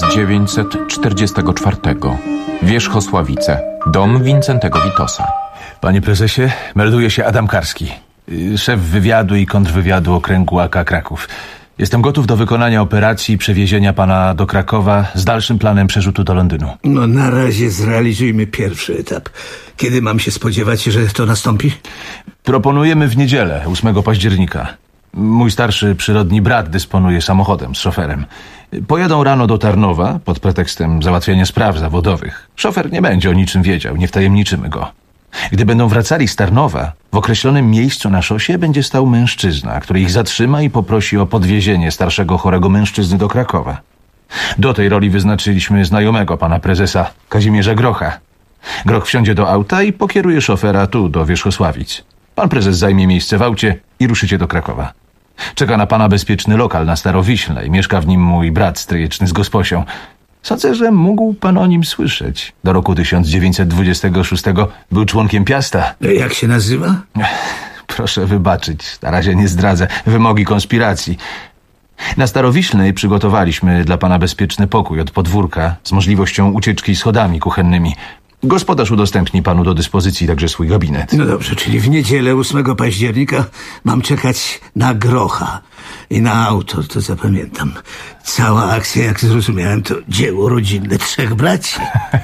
1944. Wierzchosławice. Dom Wincentego Witosa. Panie prezesie, melduje się Adam Karski, szef wywiadu i kontrwywiadu okręgu AK Kraków. Jestem gotów do wykonania operacji i przewiezienia pana do Krakowa z dalszym planem przerzutu do Londynu. No na razie zrealizujmy pierwszy etap. Kiedy mam się spodziewać, że to nastąpi? Proponujemy w niedzielę, 8 października. Mój starszy przyrodni brat dysponuje samochodem z szoferem. Pojadą rano do Tarnowa pod pretekstem załatwienia spraw zawodowych. Szofer nie będzie o niczym wiedział, nie wtajemniczymy go. Gdy będą wracali z Tarnowa, w określonym miejscu na szosie będzie stał mężczyzna, który ich zatrzyma i poprosi o podwiezienie starszego chorego mężczyzny do Krakowa. Do tej roli wyznaczyliśmy znajomego pana prezesa, Kazimierza Grocha. Groch wsiądzie do auta i pokieruje szofera tu, do Wierzchosławic. Pan prezes zajmie miejsce w aucie i ruszycie do Krakowa. Czeka na pana bezpieczny lokal na Starowiśle i mieszka w nim mój brat stryjeczny z gosposią. Sądzę, że mógł pan o nim słyszeć. Do roku 1926 był członkiem Piasta. Jak się nazywa? Proszę wybaczyć, na razie nie zdradzę. Wymogi konspiracji. Na Starowiślnej przygotowaliśmy dla pana bezpieczny pokój od podwórka z możliwością ucieczki schodami kuchennymi. Gospodarz udostępni panu do dyspozycji także swój gabinet. No dobrze, czyli w niedzielę 8 października mam czekać na Grocha i na auto, to zapamiętam. Cała akcja, jak zrozumiałem, to dzieło rodzinne 3 braci.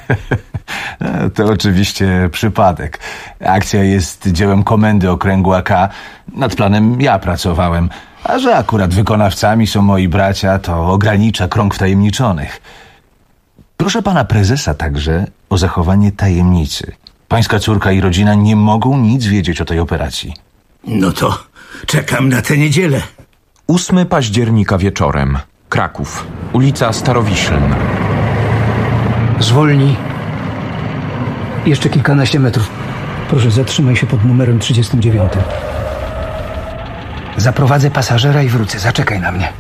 To oczywiście przypadek. Akcja jest dziełem komendy okręgu AK. Nad planem ja pracowałem. A że akurat wykonawcami są moi bracia, to ogranicza krąg wtajemniczonych. Proszę pana prezesa także o zachowanie tajemnicy. Pańska córka i rodzina nie mogą nic wiedzieć o tej operacji. No to czekam na tę niedzielę. 8 października wieczorem. Kraków. Ulica Starowiślna. Zwolnij. Jeszcze kilkanaście metrów. Proszę, zatrzymaj się pod numerem 39. Zaprowadzę pasażera i wrócę. Zaczekaj na mnie.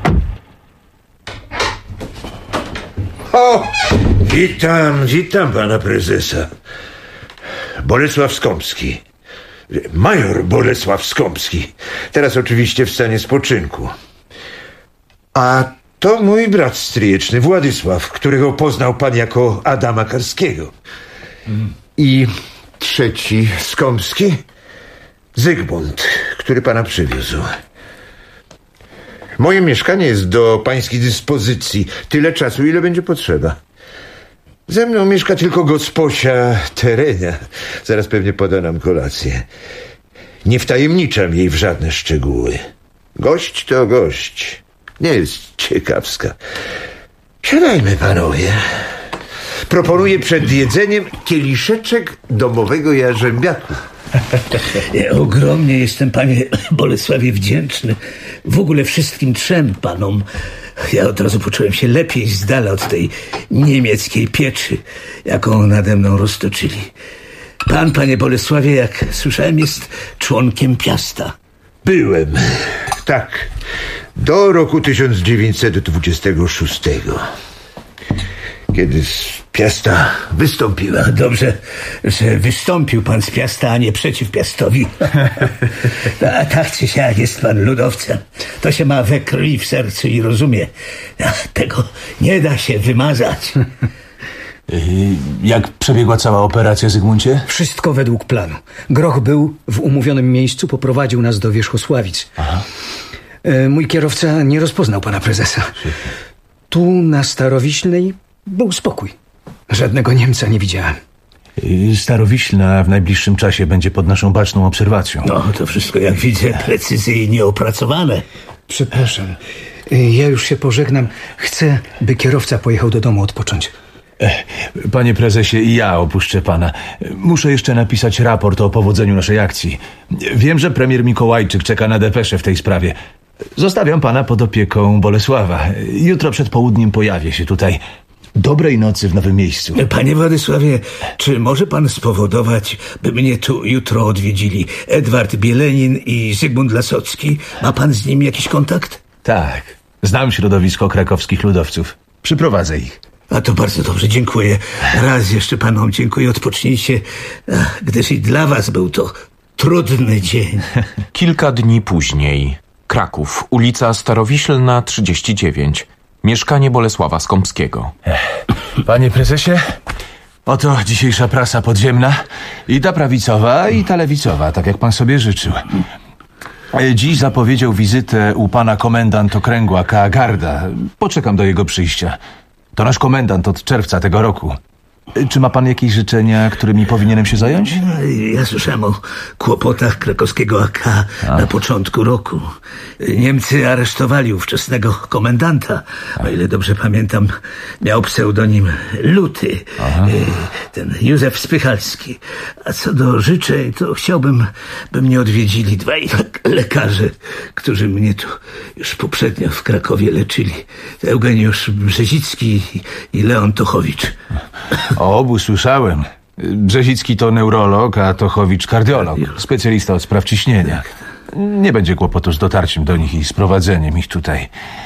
O! Witam pana prezesa. Bolesław Skąpski. Major Bolesław Skąpski. Teraz oczywiście w stanie spoczynku. A to mój brat stryjeczny, Władysław, którego poznał pan jako Adama Karskiego. I trzeci Skąpski, Zygmunt, który pana przywiózł. Moje mieszkanie jest do pańskiej dyspozycji. Tyle czasu, ile będzie potrzeba. Ze mną mieszka tylko gosposia Terenia. Zaraz pewnie poda nam kolację. Nie wtajemniczam jej w żadne szczegóły. Gość to gość. Nie jest ciekawska. Siadajmy, panowie. Proponuję przed jedzeniem kieliszeczek domowego jarzębiaku. Ja ogromnie jestem, panie Bolesławie, wdzięczny. W ogóle wszystkim 3 panom. Ja od razu poczułem się lepiej z dala od tej niemieckiej pieczy, jaką nade mną roztoczyli. Pan, panie Bolesławie, jak słyszałem, jest członkiem Piasta. Byłem, tak. Do roku 1926. Kiedy z Piasta wystąpiłem. Dobrze, że wystąpił pan z Piasta, a nie przeciw Piastowi. A tak czy siak jest pan ludowcem. To się ma we krwi, w sercu i rozumie. Tego nie da się wymazać. Jak przebiegła cała operacja, Zygmuncie? Wszystko według planu. Groch był w umówionym miejscu, poprowadził nas do Wierzchosławic. Aha. Mój kierowca nie rozpoznał pana prezesa. Tu na Starowiślnej Był spokój. Żadnego Niemca nie widziałem. Starowiślna w najbliższym czasie będzie pod naszą baczną obserwacją. No, to wszystko, jak widzę, precyzyjnie opracowane. Przepraszam. Ja już się pożegnam. Chcę, by kierowca pojechał do domu odpocząć. Panie prezesie, i ja opuszczę pana. Muszę jeszcze napisać raport o powodzeniu naszej akcji. Wiem, że premier Mikołajczyk czeka na depeszę w tej sprawie. Zostawiam pana pod opieką Bolesława. Jutro przed południem pojawię się tutaj. Dobrej nocy w nowym miejscu. Panie Władysławie, czy może pan spowodować, by mnie tu jutro odwiedzili Edward Bielenin i Zygmunt Lasocki? Ma pan z nimi jakiś kontakt? Tak. Znam środowisko krakowskich ludowców. Przyprowadzę ich. A to bardzo dobrze, dziękuję. Raz jeszcze panom dziękuję, odpocznijcie, gdyż i dla was był to trudny dzień. Kilka dni później. Kraków, ulica Starowiślna 39. Mieszkanie Bolesława Skąpskiego. Panie prezesie, oto dzisiejsza prasa podziemna. I ta prawicowa, i ta lewicowa, tak jak pan sobie życzył. Dziś zapowiedział wizytę u pana komendant okręgu AK Garda. Poczekam do jego przyjścia. To nasz komendant od czerwca tego roku. Czy ma pan jakieś życzenia, którymi powinienem się zająć? Ja słyszałem o kłopotach krakowskiego AK na początku roku. Niemcy aresztowali ówczesnego komendanta. O ile dobrze pamiętam, miał pseudonim Luty. Ten Józef Spychalski. A co do życzeń, to chciałbym, by mnie odwiedzili dwaj lekarze, którzy mnie tu już poprzednio w Krakowie leczyli. Eugeniusz Brzezicki i Leon Tochowicz. O obu słyszałem. Brzezicki to neurolog, a Tochowicz kardiolog. Specjalista od spraw ciśnienia. Nie będzie kłopotu z dotarciem do nich i sprowadzeniem ich tutaj.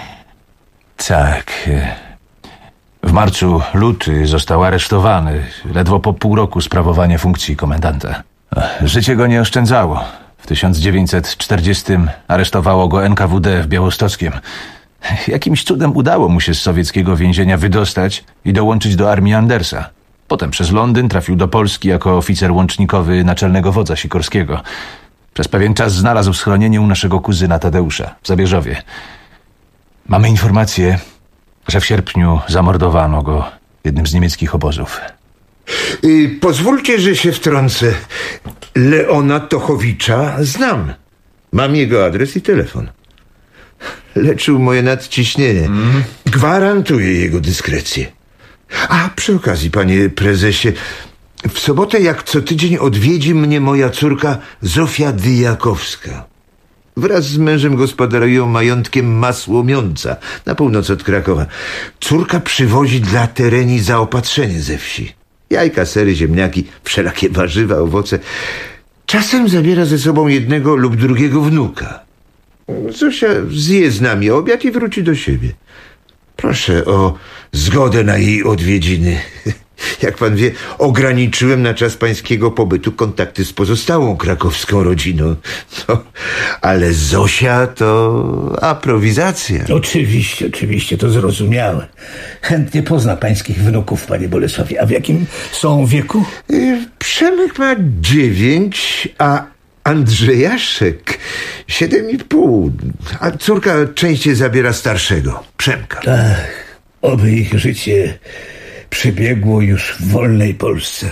Tak. W marcu Luty został aresztowany. Ledwo po pół roku sprawowania funkcji komendanta. Życie go nie oszczędzało. W 1940 aresztowało go NKWD w Białostockiem. Jakimś cudem udało mu się z sowieckiego więzienia wydostać i dołączyć do armii Andersa. Potem przez Londyn trafił do Polski jako oficer łącznikowy naczelnego wodza Sikorskiego. Przez pewien czas znalazł schronienie u naszego kuzyna Tadeusza w Zabierzowie. Mamy informację, że w sierpniu zamordowano go w jednym z niemieckich obozów. Pozwólcie, że się wtrącę. Leona Tochowicza znam. Mam jego adres i telefon. Leczył moje nadciśnienie. Gwarantuję jego dyskrecję. A przy okazji, panie prezesie, w sobotę jak co tydzień odwiedzi mnie moja córka Zofia Dyjakowska. Wraz z mężem gospodarują majątkiem Masłomiąca na północ od Krakowa. Córka przywozi dla Tereni zaopatrzenie ze wsi. Jajka, sery, ziemniaki, wszelakie warzywa, owoce. Czasem zabiera ze sobą jednego lub drugiego wnuka. Zosia zje z nami obiad i wróci do siebie. Proszę o zgodę na jej odwiedziny. Jak pan wie, ograniczyłem na czas pańskiego pobytu kontakty z pozostałą krakowską rodziną. No, ale Zosia to aprowizacja. Oczywiście, to zrozumiałe. Chętnie pozna pańskich wnuków, panie Bolesławie. A w jakim są wieku? Przemek ma 9, a Andrzejaszek 7,5. A córka częściej zabiera starszego, Przemka. Tak, oby ich życie przebiegło już w wolnej Polsce.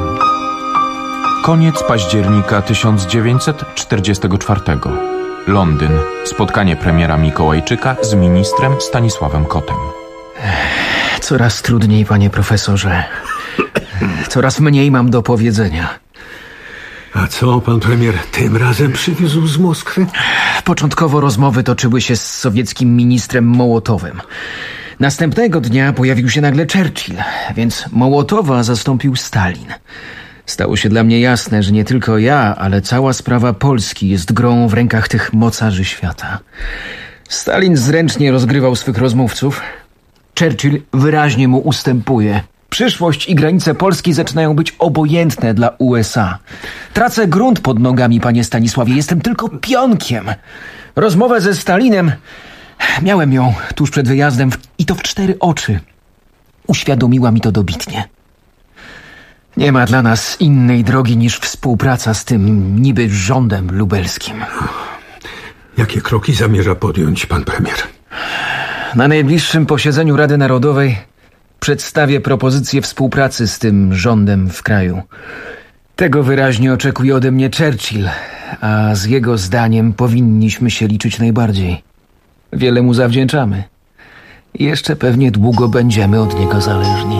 Koniec października 1944. Londyn. Spotkanie premiera Mikołajczyka z ministrem Stanisławem Kotem. Coraz trudniej, panie profesorze. Coraz mniej mam do powiedzenia. A co pan premier tym razem przywiózł z Moskwy? Początkowo rozmowy toczyły się z sowieckim ministrem Mołotowem. Następnego dnia pojawił się nagle Churchill, więc Mołotowa zastąpił Stalin. Stało się dla mnie jasne, że nie tylko ja, ale cała sprawa Polski jest grą w rękach tych mocarzy świata. Stalin zręcznie rozgrywał swych rozmówców. Churchill wyraźnie mu ustępuje. Przyszłość i granice Polski zaczynają być obojętne dla USA. Tracę grunt pod nogami, panie Stanisławie. Jestem tylko pionkiem. Rozmowę ze Stalinem miałem ją tuż przed wyjazdem i to w 4 oczy. Uświadomiła mi to dobitnie. Nie ma dla nas innej drogi niż współpraca z tym niby rządem lubelskim. Jakie kroki zamierza podjąć pan premier? Na najbliższym posiedzeniu Rady Narodowej przedstawię propozycję współpracy z tym rządem w kraju. Tego wyraźnie oczekuje ode mnie Churchill, a z jego zdaniem powinniśmy się liczyć najbardziej. Wiele mu zawdzięczamy. I jeszcze pewnie długo będziemy od niego zależni.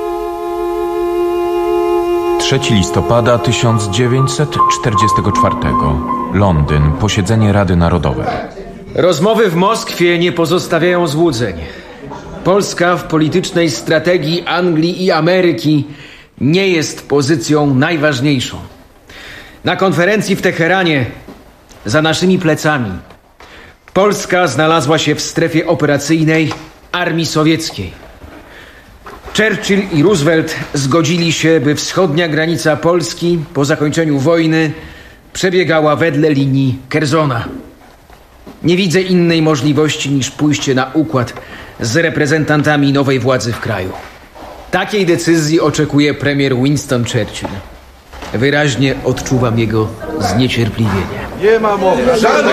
3 listopada 1944. Londyn. Posiedzenie Rady Narodowej. Rozmowy w Moskwie nie pozostawiają złudzeń. Polska w politycznej strategii Anglii i Ameryki nie jest pozycją najważniejszą. Na konferencji w Teheranie, za naszymi plecami, Polska znalazła się w strefie operacyjnej armii sowieckiej. Churchill i Roosevelt zgodzili się, by wschodnia granica Polski po zakończeniu wojny przebiegała wedle linii Kersona. Nie widzę innej możliwości niż pójście na układ z reprezentantami nowej władzy w kraju. Takiej decyzji oczekuje premier Winston Churchill. Wyraźnie odczuwam jego zniecierpliwienie. Nie ma mowy.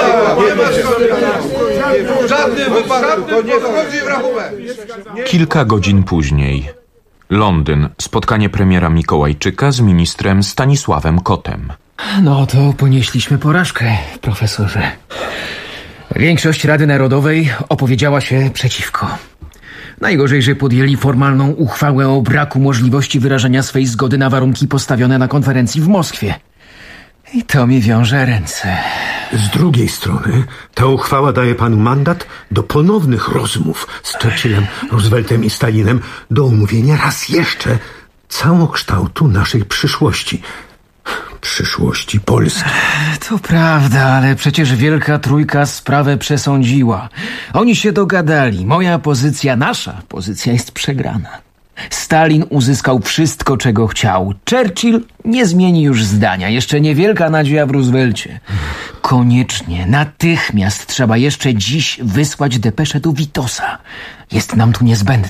W żadnym wypadku to nie wchodzi w rachubę. Kilka godzin później. Londyn. Spotkanie premiera Mikołajczyka z ministrem Stanisławem Kotem. No to ponieśliśmy porażkę, profesorze. Większość Rady Narodowej opowiedziała się przeciwko. Najgorzej, że podjęli formalną uchwałę o braku możliwości wyrażenia swej zgody na warunki postawione na konferencji w Moskwie. I to mi wiąże ręce. Z drugiej strony ta uchwała daje panu mandat do ponownych rozmów z Churchillem, Rooseveltem i Stalinem do omówienia raz jeszcze całokształtu naszej przyszłości. Przyszłości Polski. To prawda, ale przecież Wielka Trójka sprawę przesądziła. Oni się dogadali. Moja pozycja, nasza pozycja jest przegrana. Stalin uzyskał wszystko, czego chciał. Churchill nie zmieni już zdania. Jeszcze niewielka nadzieja w Roosevelcie. Koniecznie, natychmiast trzeba jeszcze dziś wysłać depeszę do Witosa. Jest nam tu niezbędny.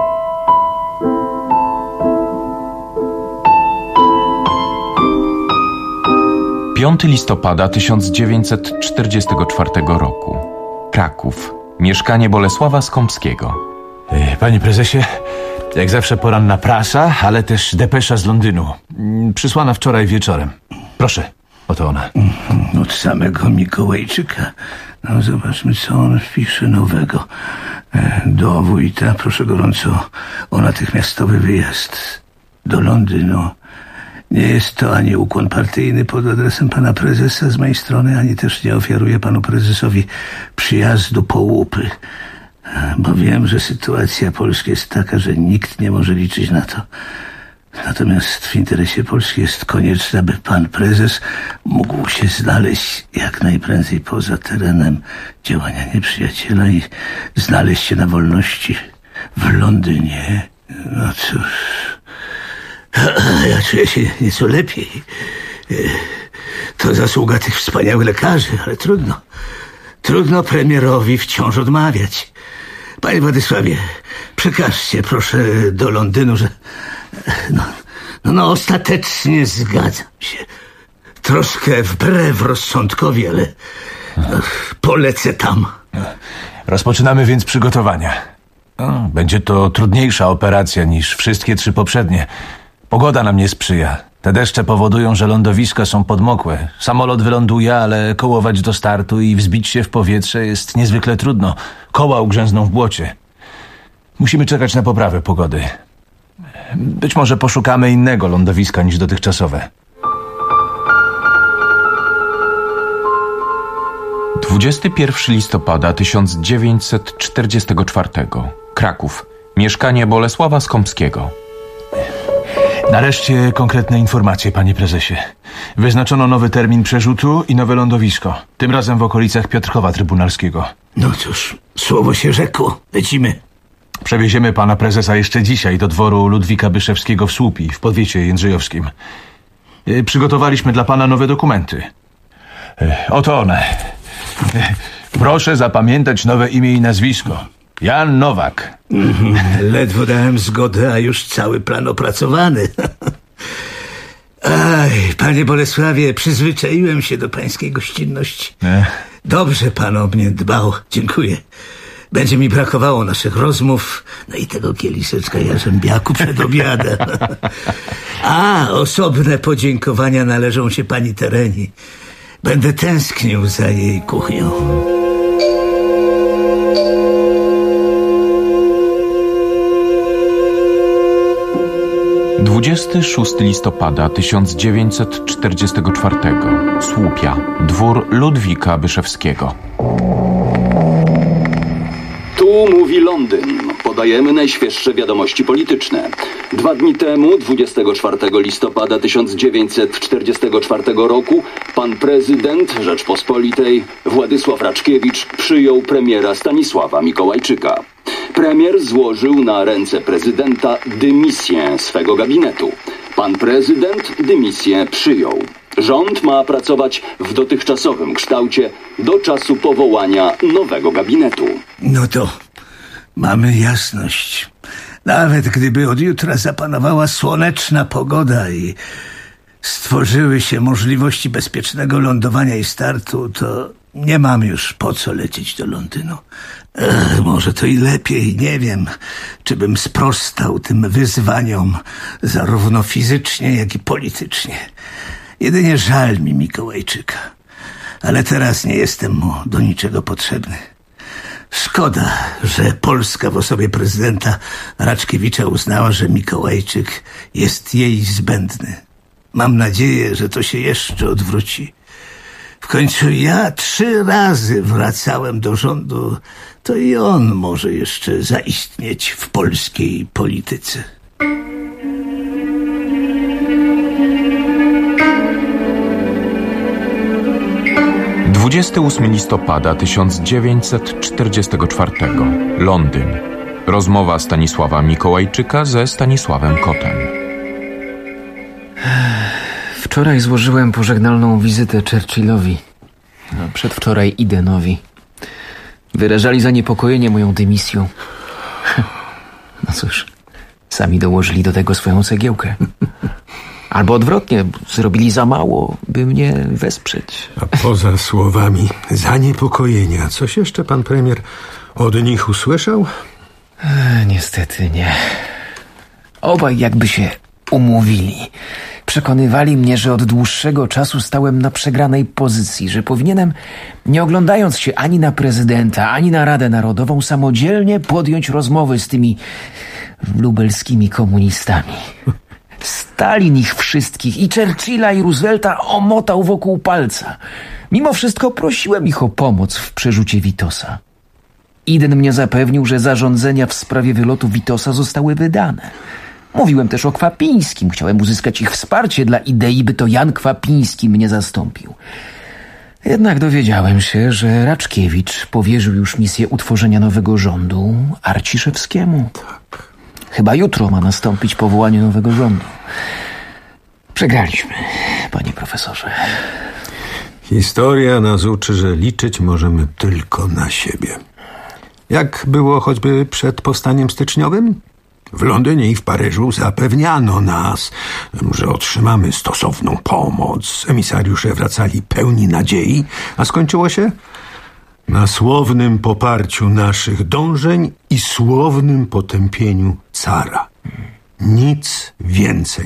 Piąty listopada 1944 roku. Kraków. Mieszkanie Bolesława Skąpskiego. Panie prezesie, jak zawsze poranna prasa, ale też depesza z Londynu. Przysłana wczoraj wieczorem. Proszę, oto ona. Od samego Mikołajczyka. No, zobaczmy, co on pisze nowego. Do wójta proszę gorąco o natychmiastowy wyjazd do Londynu. Nie jest to ani ukłon partyjny pod adresem pana prezesa z mojej strony, ani też nie ofiaruję panu prezesowi przyjazdu po łupy. Bo wiem, że sytuacja Polski jest taka, że nikt nie może liczyć na to. Natomiast w interesie Polski jest konieczne, aby pan prezes mógł się znaleźć jak najprędzej poza terenem działania nieprzyjaciela i znaleźć się na wolności w Londynie. No cóż... Ja czuję się nieco lepiej. To zasługa tych wspaniałych lekarzy, ale trudno. Trudno premierowi wciąż odmawiać. Panie Władysławie, przekażcie proszę do Londynu, że... No, ostatecznie zgadzam się. Troszkę wbrew rozsądkowi, ale polecę tam. Rozpoczynamy więc przygotowania. Będzie to trudniejsza operacja niż wszystkie 3 poprzednie. Pogoda nam nie sprzyja. Te deszcze powodują, że lądowiska są podmokłe. Samolot wyląduje, ale kołować do startu i wzbić się w powietrze jest niezwykle trudno. Koła ugrzęzną w błocie. Musimy czekać na poprawę pogody. Być może poszukamy innego lądowiska niż dotychczasowe. 21 listopada 1944. Kraków. Mieszkanie Bolesława Skąpskiego. Nareszcie konkretne informacje, panie prezesie. Wyznaczono nowy termin przerzutu i nowe lądowisko. Tym razem w okolicach Piotrkowa Trybunalskiego. No cóż, słowo się rzekło. Lecimy. Przewieziemy pana prezesa jeszcze dzisiaj do dworu Ludwika Byszewskiego w Słupi, w powiecie jędrzejowskim. Przygotowaliśmy dla pana nowe dokumenty. Oto one. Proszę zapamiętać nowe imię i nazwisko. Jan Nowak. Ledwo dałem zgodę, a już cały plan opracowany. Aj, panie Bolesławie, przyzwyczaiłem się do pańskiej gościnności. Dobrze pan o mnie dbał. Dziękuję. Będzie mi brakowało naszych rozmów, no i tego kieliszeczka jarzębiaku przed obiadem. A osobne podziękowania należą się pani Tereni. Będę tęsknił za jej kuchnią. 26 listopada 1944. Słupia. Dwór Ludwika Byszewskiego. Tu mówi Londyn. Podajemy najświeższe wiadomości polityczne. 2 dni temu, 24 listopada 1944 roku, pan prezydent Rzeczpospolitej Władysław Raczkiewicz przyjął premiera Stanisława Mikołajczyka. Premier złożył na ręce prezydenta dymisję swego gabinetu. Pan prezydent dymisję przyjął. Rząd ma pracować w dotychczasowym kształcie do czasu powołania nowego gabinetu. No to mamy jasność. Nawet gdyby od jutra zapanowała słoneczna pogoda i stworzyły się możliwości bezpiecznego lądowania i startu, to nie mam już po co lecieć do Londynu. Może to i lepiej, nie wiem, czy bym sprostał tym wyzwaniom, zarówno fizycznie, jak i politycznie. Jedynie żal mi Mikołajczyka, ale teraz nie jestem mu do niczego potrzebny. Szkoda, że Polska w osobie prezydenta Raczkiewicza uznała, że Mikołajczyk jest jej zbędny. Mam nadzieję, że to się jeszcze odwróci. W końcu ja 3 razy wracałem do rządu, to i on może jeszcze zaistnieć w polskiej polityce. – 28 listopada 1944. Londyn. Rozmowa Stanisława Mikołajczyka ze Stanisławem Kotem. Wczoraj złożyłem pożegnalną wizytę Churchillowi, a przedwczoraj Edenowi. Wyrażali zaniepokojenie moją dymisją. No cóż, sami dołożyli do tego swoją cegiełkę. Albo odwrotnie, zrobili za mało, by mnie wesprzeć. A poza słowami zaniepokojenia, coś jeszcze pan premier od nich usłyszał? Niestety nie. Obaj jakby się umówili. Przekonywali mnie, że od dłuższego czasu stałem na przegranej pozycji, że powinienem, nie oglądając się ani na prezydenta, ani na Radę Narodową, samodzielnie podjąć rozmowy z tymi lubelskimi komunistami. Stalin ich wszystkich, i Churchilla, i Roosevelta, omotał wokół palca. Mimo wszystko prosiłem ich o pomoc w przerzucie Witosa. Eden mnie zapewnił, że zarządzenia w sprawie wylotu Witosa zostały wydane. Mówiłem też o Kwapińskim. Chciałem uzyskać ich wsparcie dla idei, by to Jan Kwapiński mnie zastąpił. Jednak dowiedziałem się, że Raczkiewicz powierzył już misję utworzenia nowego rządu Arciszewskiemu. Tak. Chyba jutro ma nastąpić powołanie nowego rządu. Przegraliśmy, panie profesorze. Historia nas uczy, że liczyć możemy tylko na siebie. Jak było choćby przed powstaniem styczniowym? W Londynie i w Paryżu zapewniano nas, że otrzymamy stosowną pomoc. Emisariusze wracali pełni nadziei, a skończyło się na słownym poparciu naszych dążeń i słownym potępieniu cara. Nic więcej.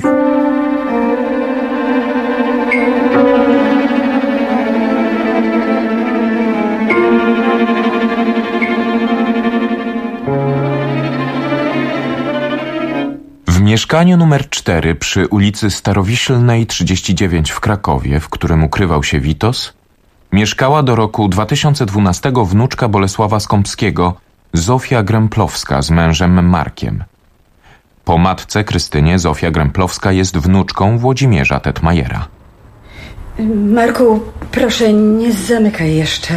W mieszkaniu numer 4 przy ulicy Starowiślnej 39 w Krakowie, w którym ukrywał się Witos, mieszkała do roku 2012 wnuczka Bolesława Skąpskiego, Zofia Gremplowska z mężem Markiem. Po matce Krystynie Zofia Gremplowska jest wnuczką Włodzimierza Tetmajera. Marku, proszę, nie zamykaj jeszcze.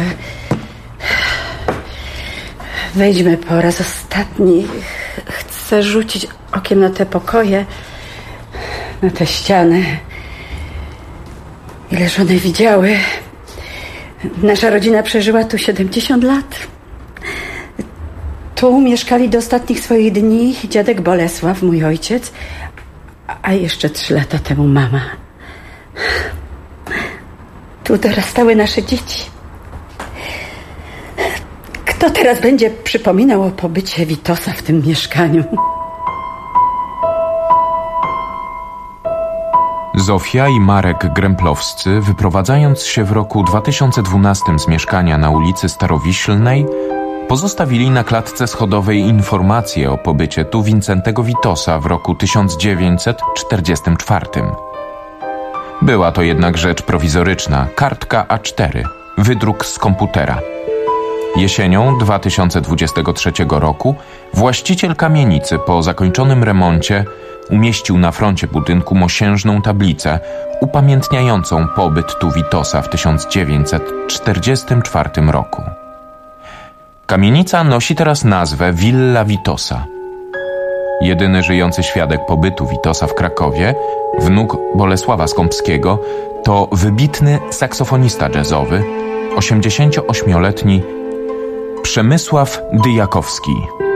Wejdźmy po raz ostatni. Chcę rzucić okiem na te pokoje, na te ściany. Ileż one widziały. Nasza rodzina przeżyła tu 70 lat. Tu mieszkali do ostatnich swoich dni dziadek Bolesław, mój ojciec, a jeszcze 3 lata temu mama. Tu dorastały nasze dzieci. Kto teraz będzie przypominał o pobycie Witosa w tym mieszkaniu? Zofia i Marek Gremplowscy, wyprowadzając się w roku 2012 z mieszkania na ulicy Starowiślnej, pozostawili na klatce schodowej informację o pobycie tu Wincentego Witosa w roku 1944. Była to jednak rzecz prowizoryczna, kartka A4, wydruk z komputera. Jesienią 2023 roku właściciel kamienicy po zakończonym remoncie umieścił na froncie budynku mosiężną tablicę upamiętniającą pobyt tu Witosa w 1944 roku. Kamienica nosi teraz nazwę Villa Witosa. Jedyny żyjący świadek pobytu Witosa w Krakowie, wnuk Bolesława Skąpskiego, to wybitny saksofonista jazzowy, 88-letni Przemysław Dyjakowski.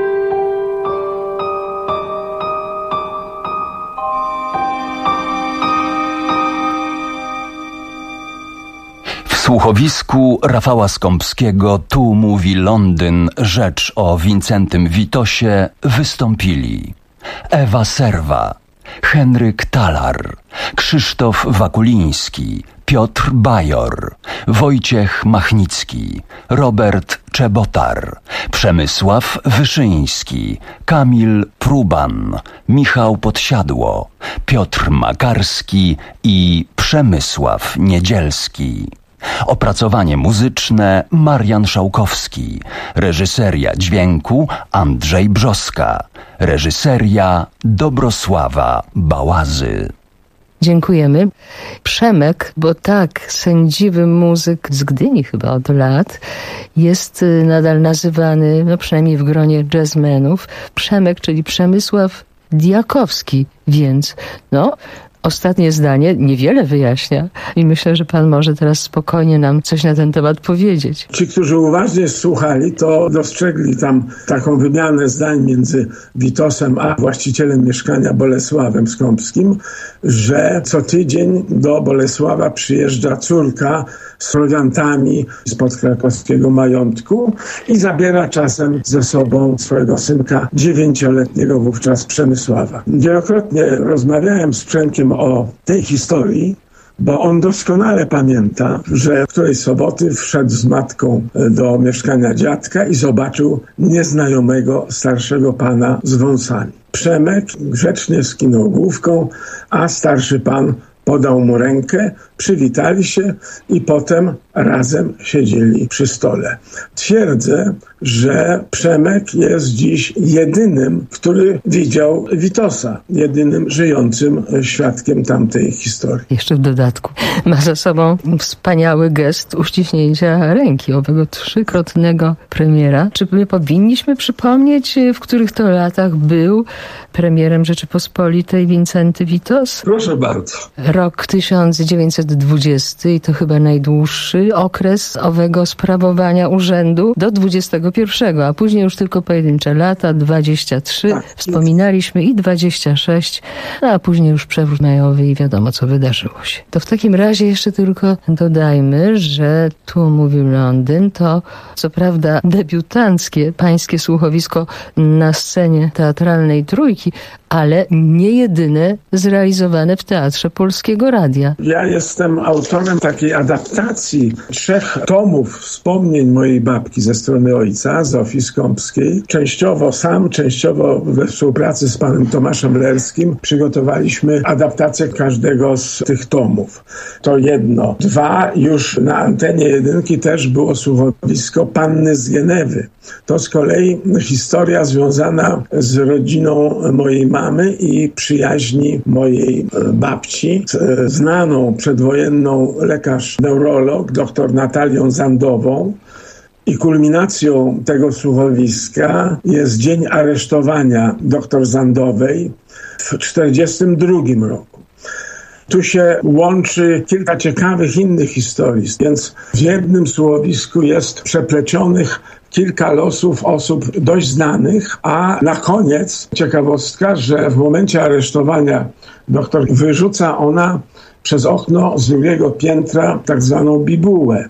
W słuchowisku Rafała Skąpskiego Tu mówi Londyn, rzecz o Wincentym Witosie wystąpili Ewa Serwa, Henryk Talar, Krzysztof Wakuliński, Piotr Bajor, Wojciech Machnicki, Robert Czebotar, Przemysław Wyszyński, Kamil Pruban, Michał Podsiadło, Piotr Makarski i Przemysław Niedzielski. Opracowanie muzyczne Marian Szałkowski. Reżyseria dźwięku Andrzej Brzoska. Reżyseria Dobrosława Bałazy. Dziękujemy. Przemek, bo tak, sędziwy muzyk z Gdyni chyba od lat, jest nadal nazywany, no przynajmniej w gronie jazzmenów, Przemek, czyli Przemysław Dyjakowski, więc ostatnie zdanie niewiele wyjaśnia i myślę, że pan może teraz spokojnie nam coś na ten temat powiedzieć. Ci, którzy uważnie słuchali, to dostrzegli tam taką wymianę zdań między Witosem a właścicielem mieszkania Bolesławem Skąpskim, że co tydzień do Bolesława przyjeżdża córka z prowiantami z podkrakowskiego majątku i zabiera czasem ze sobą swojego synka 9-letniego wówczas Przemysława. Wielokrotnie rozmawiałem z Przemkiem o tej historii, bo on doskonale pamięta, że którejś soboty wszedł z matką do mieszkania dziadka i zobaczył nieznajomego starszego pana z wąsami. Przemek grzecznie skinął główką, a starszy pan podał mu rękę, przywitali się i potem razem siedzieli przy stole. Twierdzę, że Przemek jest dziś jedynym, który widział Witosa, jedynym żyjącym świadkiem tamtej historii. Jeszcze w dodatku ma za sobą wspaniały gest uściśnięcia ręki owego 3-krotnego premiera. Czy my powinniśmy przypomnieć, w których to latach był premierem Rzeczypospolitej Wincenty Witos? Proszę bardzo. Rok 1920 i to chyba najdłuższy okres owego sprawowania urzędu do 21, a później już tylko pojedyncze lata, 23, wspominaliśmy i 26, a później już przewrót majowy i wiadomo, co wydarzyło się. To w takim razie jeszcze tylko dodajmy, że Tu mówi Londyn to co prawda debiutanckie pańskie słuchowisko na scenie teatralnej Trójki, ale nie jedyne zrealizowane w Teatrze Polskiego Radia. Ja jestem autorem takiej adaptacji 3 tomów wspomnień mojej babki ze strony ojca, Zofii Skąpskiej. Częściowo sam, częściowo we współpracy z panem Tomaszem Lerskim przygotowaliśmy adaptację każdego z tych tomów. To jedno. 2, już na antenie 1 też było słuchowisko Panny z Genewy. To z kolei historia związana z rodziną mojej mamy i przyjaźni mojej babci, znaną przedwojenną lekarz-neurolog, dr Natalią Zandową. I kulminacją tego słuchowiska jest dzień aresztowania dr Zandowej w 1942 roku. Tu się łączy kilka ciekawych innych historii, więc w jednym słuchowisku jest przeplecionych kilka losów osób dość znanych, a na koniec ciekawostka, że w momencie aresztowania doktor wyrzuca ona przez okno z 2. piętra tak zwaną bibułę.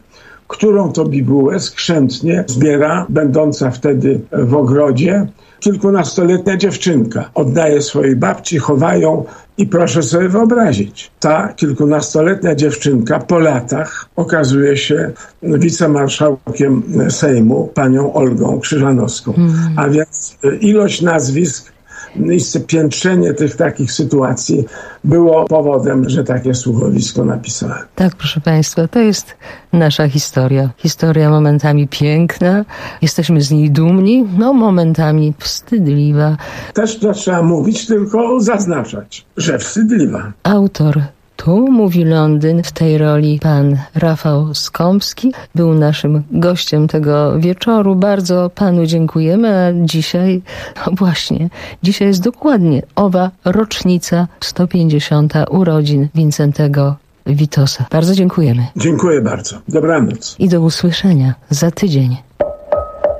którą to bibułę skrzętnie zbiera, będąca wtedy w ogrodzie, kilkunastoletnia dziewczynka. Oddaje swojej babci, chowają i proszę sobie wyobrazić, ta kilkunastoletnia dziewczynka po latach okazuje się wicemarszałkiem Sejmu, panią Olgą Krzyżanowską. A więc ilość nazwisk i piętrzenie tych takich sytuacji było powodem, że takie słuchowisko napisałem. Tak, proszę Państwa, to jest nasza historia. Historia momentami piękna, jesteśmy z niej dumni, momentami wstydliwa. Też to trzeba mówić, tylko zaznaczać, że wstydliwa. Autor Tu mówi Londyn, w tej roli pan Rafał Skąpski był naszym gościem tego wieczoru. Bardzo panu dziękujemy, a dzisiaj, dzisiaj jest dokładnie owa rocznica 150. urodzin Wincentego Witosa. Bardzo dziękujemy. Dziękuję bardzo. Dobranoc. I do usłyszenia za tydzień.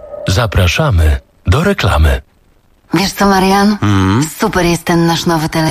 Zapraszamy do reklamy. Wiesz co, Marian? Super jest ten nasz nowy telefon.